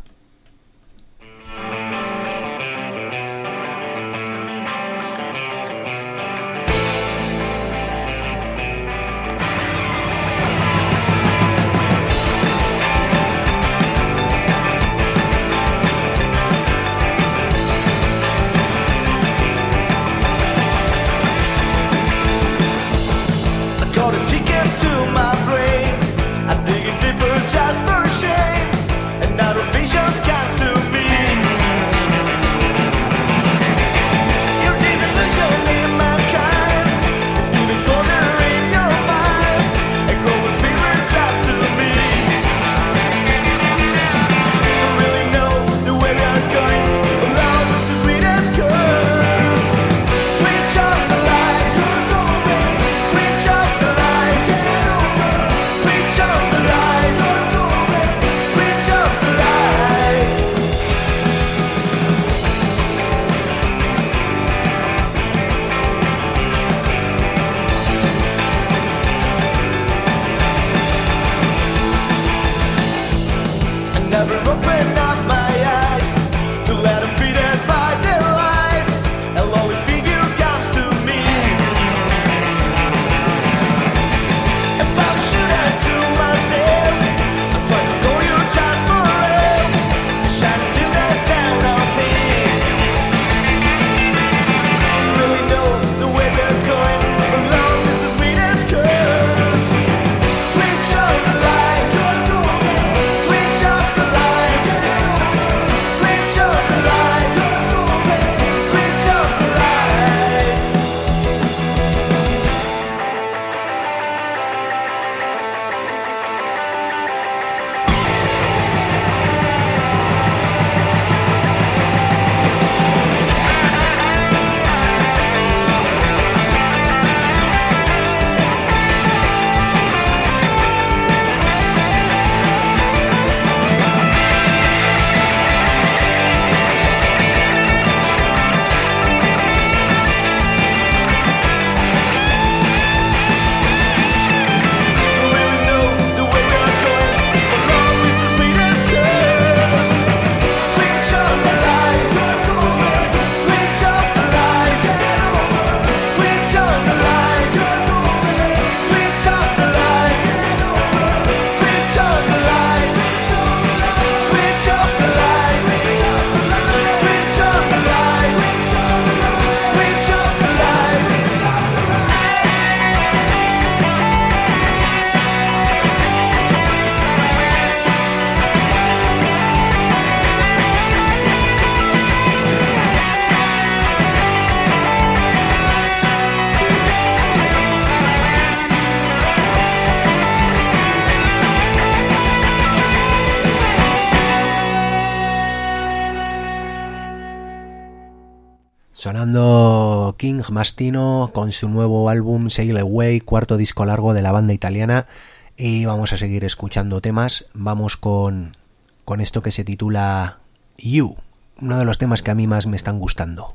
Sonando King Mastino con su nuevo álbum Sail Away, cuarto disco largo de la banda italiana, y vamos a seguir escuchando temas. Vamos con, con esto que se titula You, uno de los temas que a mí más me están gustando.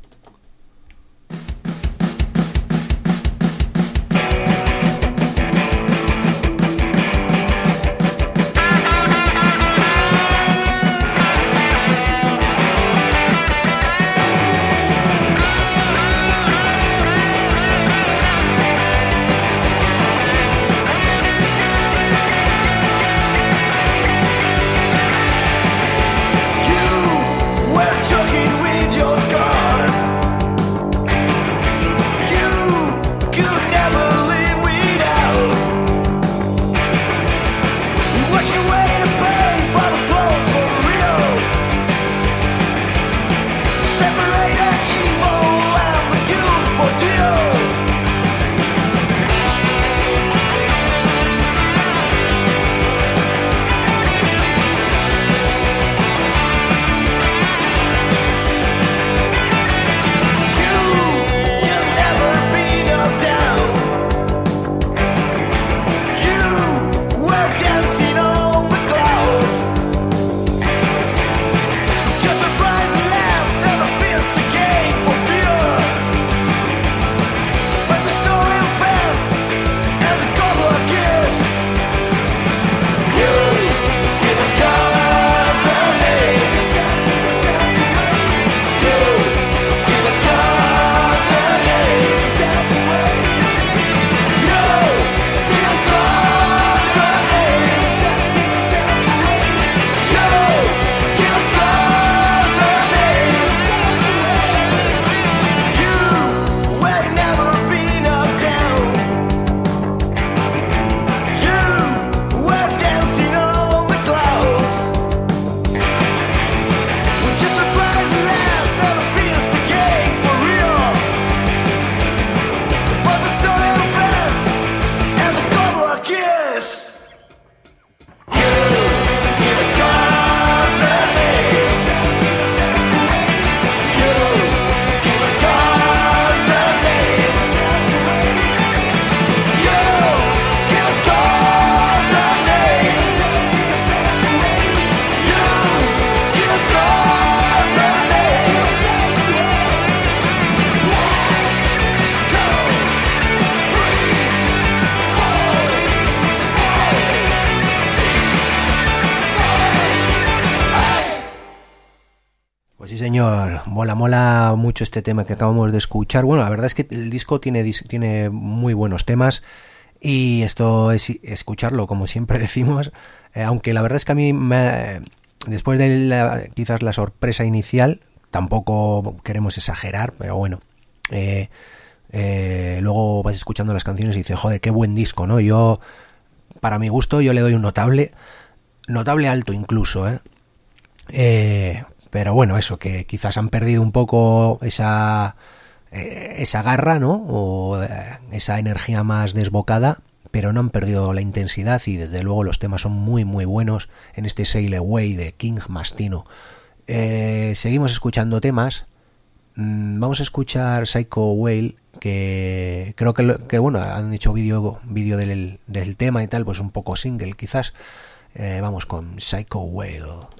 Pues sí, señor, mola, mola mucho este tema que acabamos de escuchar. Bueno, la verdad es que el disco tiene, tiene muy buenos temas y esto es escucharlo, como siempre decimos, eh, aunque la verdad es que a mí, me, después de la, quizás la sorpresa inicial, tampoco queremos exagerar, pero bueno, eh, eh, luego vas escuchando las canciones y dices, joder, qué buen disco, ¿no? Yo, para mi gusto, yo le doy un notable, notable alto incluso, ¿eh? Eh... Pero bueno, eso, que quizás han perdido un poco esa, eh, esa garra, ¿no? O eh, esa energía más desbocada, pero no han perdido la intensidad y desde luego los temas son muy muy buenos en este Sail Away de King Mastino. Eh, seguimos escuchando temas. Mm, vamos a escuchar Psycho Whale, que creo que, lo, que bueno, han hecho vídeo vídeo del, del tema y tal, pues un poco single quizás. Eh, vamos con Psycho Whale.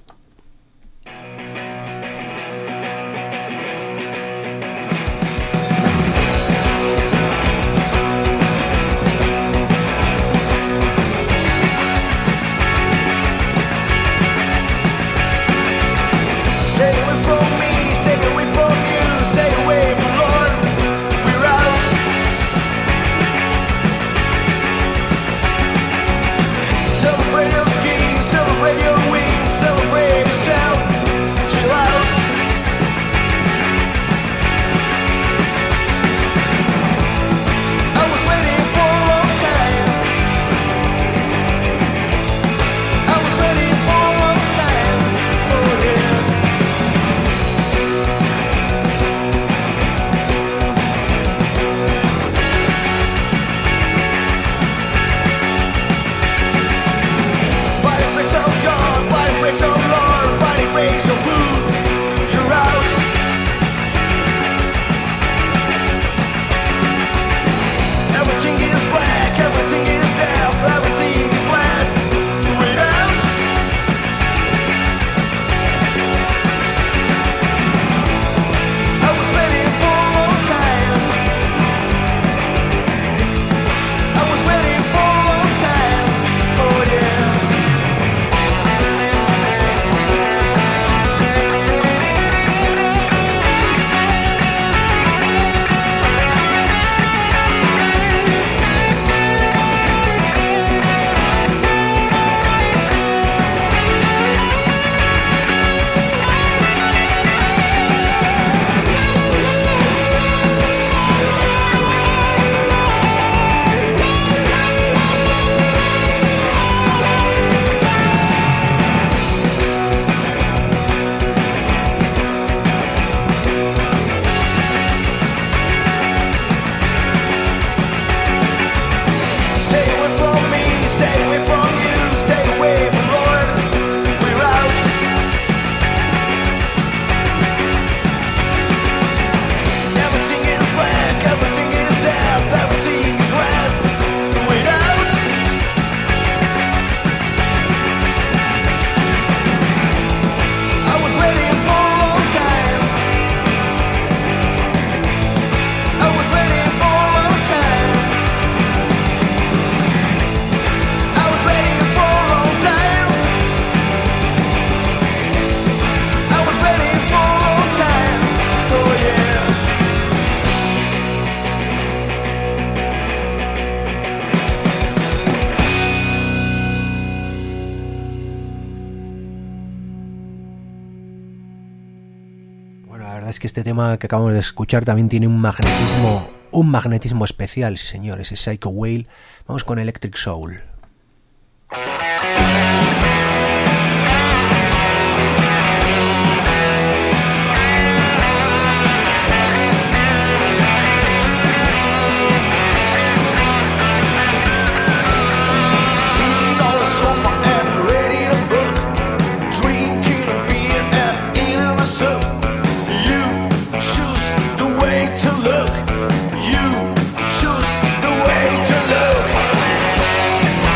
Es que este tema que acabamos de escuchar también tiene un magnetismo, un magnetismo especial, sí señor, ese Psycho Whale. Vamos con Electric Soul. You choose the way to look.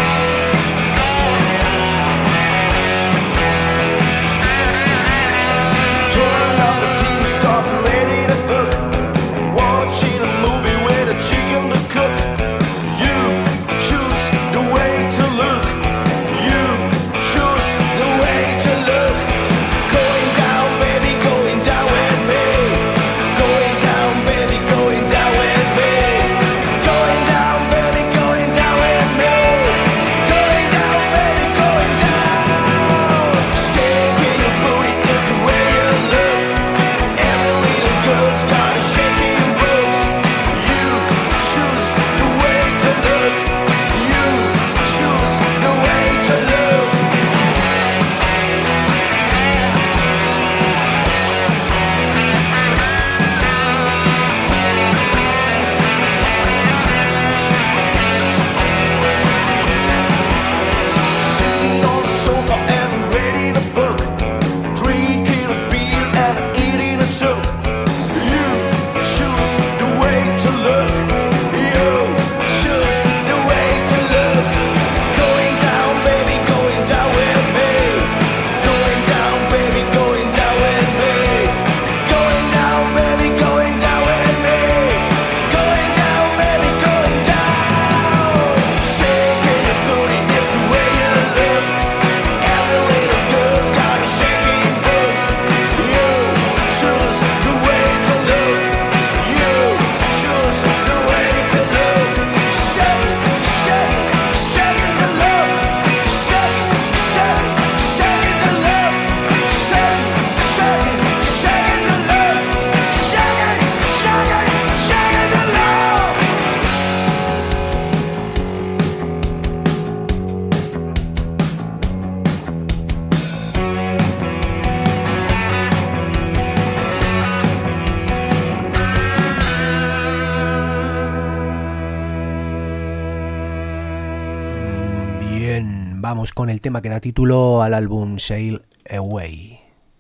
vamos con el tema que da título al álbum Sail Away.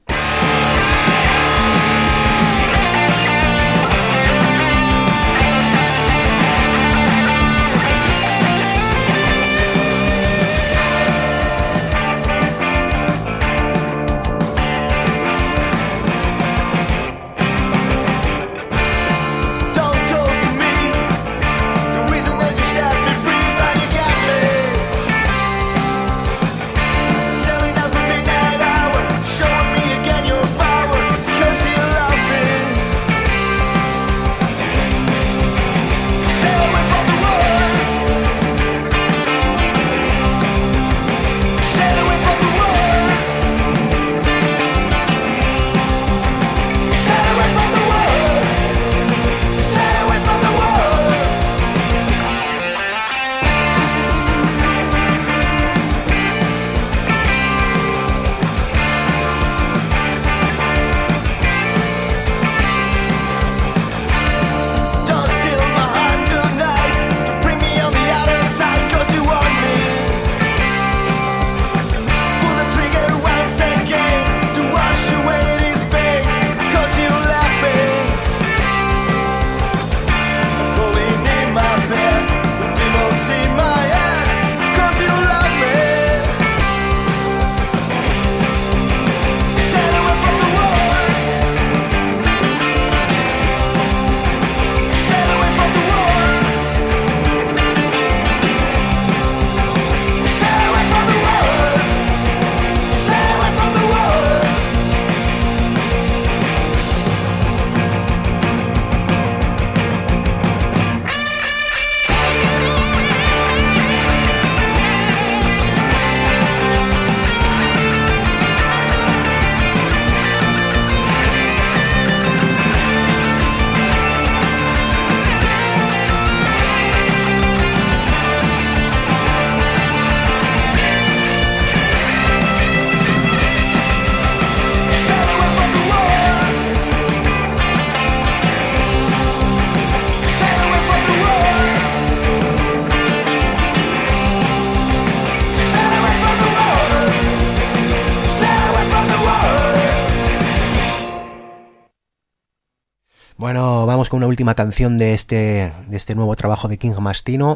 Bueno, vamos con una última canción de este, de este nuevo trabajo de King Mastino.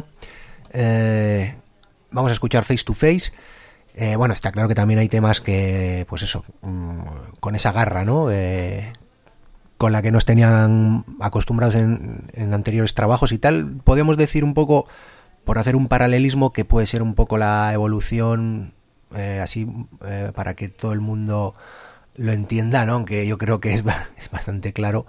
Eh, vamos a escuchar Face to Face. Eh, bueno, está claro que también hay temas que, pues eso, mmm, con esa garra, ¿no? Eh, con la que nos tenían acostumbrados en, en anteriores trabajos y tal. Podemos decir un poco, por hacer un paralelismo, que puede ser un poco la evolución, eh, así, eh, para que todo el mundo lo entienda, ¿no? Aunque yo creo que es, es bastante claro.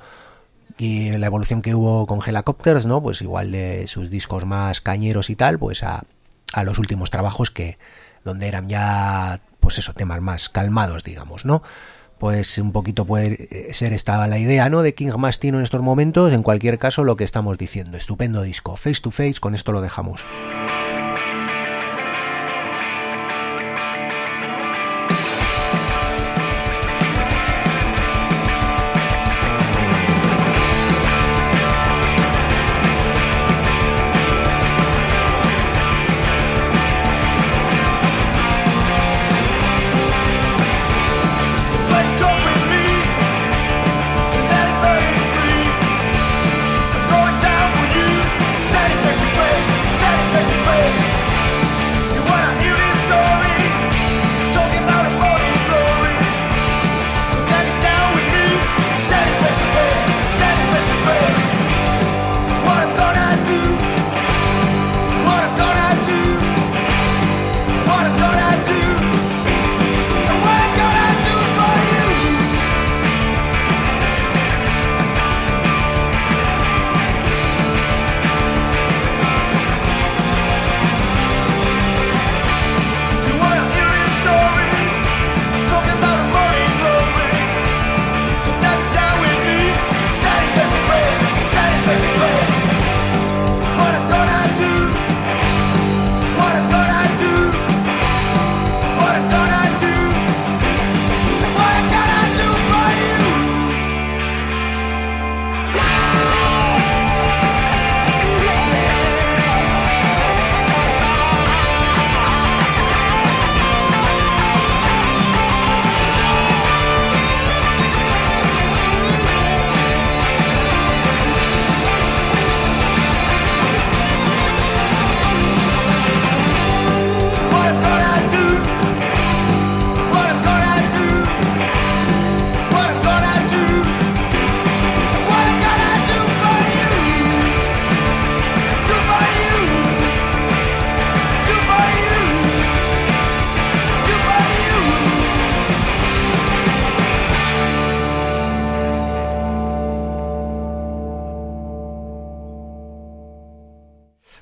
Y la evolución que hubo con Helicopters, ¿no? Pues igual de sus discos más cañeros y tal, pues a, a los últimos trabajos que donde eran ya, pues eso, temas más calmados, digamos, ¿no? Pues un poquito puede ser esta la idea, ¿no? De King Mastino en estos momentos. En cualquier caso, lo que estamos diciendo, estupendo disco, Face to Face, con esto lo dejamos. Face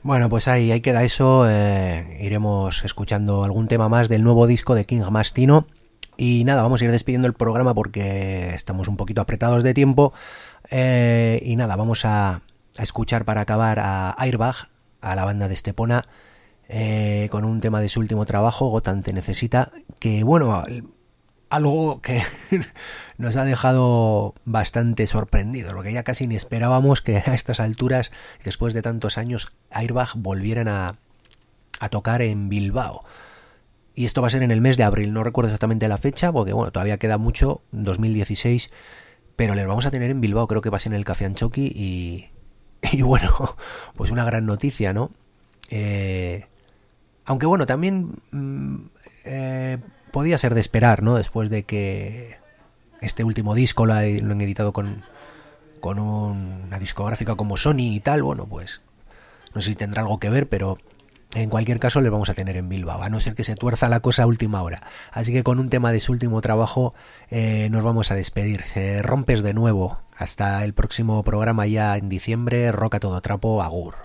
Bueno, pues ahí, ahí queda eso. Eh, iremos escuchando algún tema más del nuevo disco de King Mastino. Y nada, vamos a ir despidiendo el programa porque estamos un poquito apretados de tiempo. Eh, y nada, vamos a, a escuchar para acabar a Airbag, a la banda de Estepona, eh, con un tema de su último trabajo, Gotham te necesita, que bueno, algo que nos ha dejado bastante sorprendidos, porque ya casi ni esperábamos que a estas alturas, después de tantos años, Airbag volvieran a, a tocar en Bilbao. Y esto va a ser en el mes de abril, no recuerdo exactamente la fecha, porque bueno, todavía queda mucho, dos mil dieciséis, pero les vamos a tener en Bilbao, creo que va a ser en el Café Anchoqui, y, y bueno, pues una gran noticia, ¿no? Eh, aunque bueno, también eh, podía ser de esperar, ¿no? Después de que este último disco lo, lo han editado con, con un, una discográfica como Sony y tal, bueno, pues no sé si tendrá algo que ver, pero en cualquier caso le vamos a tener en Bilbao, a no ser que se tuerza la cosa a última hora. Así que con un tema de su último trabajo eh, nos vamos a despedir. Se rompes de nuevo. Hasta el próximo programa ya en diciembre. Rock a todo trapo, agur.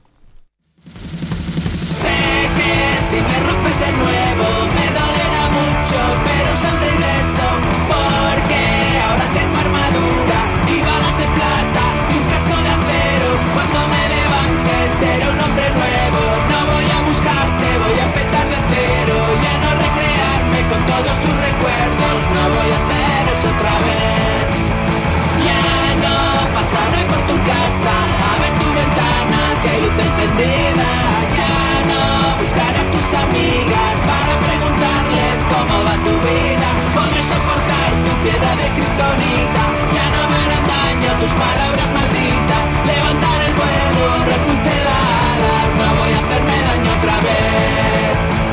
Sé que si me rompes de nuevo me dolerá mucho, pero saldré ileso porque ahora tengo armadura y balas de plata y un casco de acero. Cuando me levante seré un hombre nuevo. No voy a buscarte, voy a empezar de cero. Ya no recrearme con todos tus recuerdos. No voy a hacer eso otra vez. Ya no pasaré por tu casa a ver tu ventana si hay luz encendida. Ya no buscaré a tus amigas para preguntarles cómo va tu vida. Podré soportar tu piedra de kriptonita. Ya no me harán daño tus palabras malditas. Levantar el vuelo, repunte de alas. No voy a hacerme daño otra vez.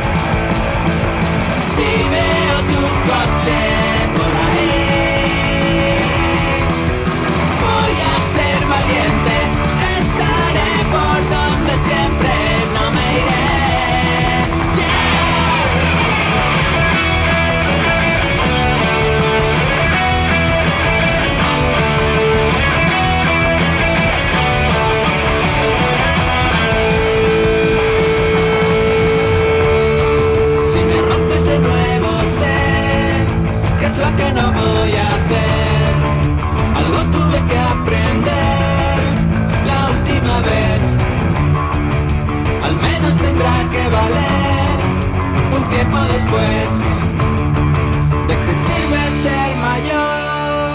Si veo tu coche por ahí, voy a ser valiente. Estaré por donde siempre, no me iré. Si me rompes de nuevo sé que es lo que no voy a hacer. Algo tuve que aprender la última vez. Al menos tendrá que valer un tiempo después. ¿De qué sirve ser mayor?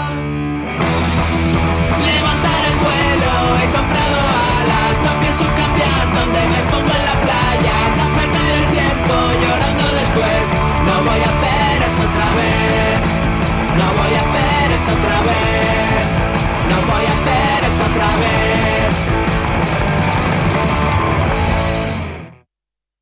Levantar el vuelo, he comprado alas. No pienso cambiar donde me pongo en la playa. No perder el tiempo llorando después. No voy a hacer eso otra vez. No voy a hacer eso otra vez. No voy a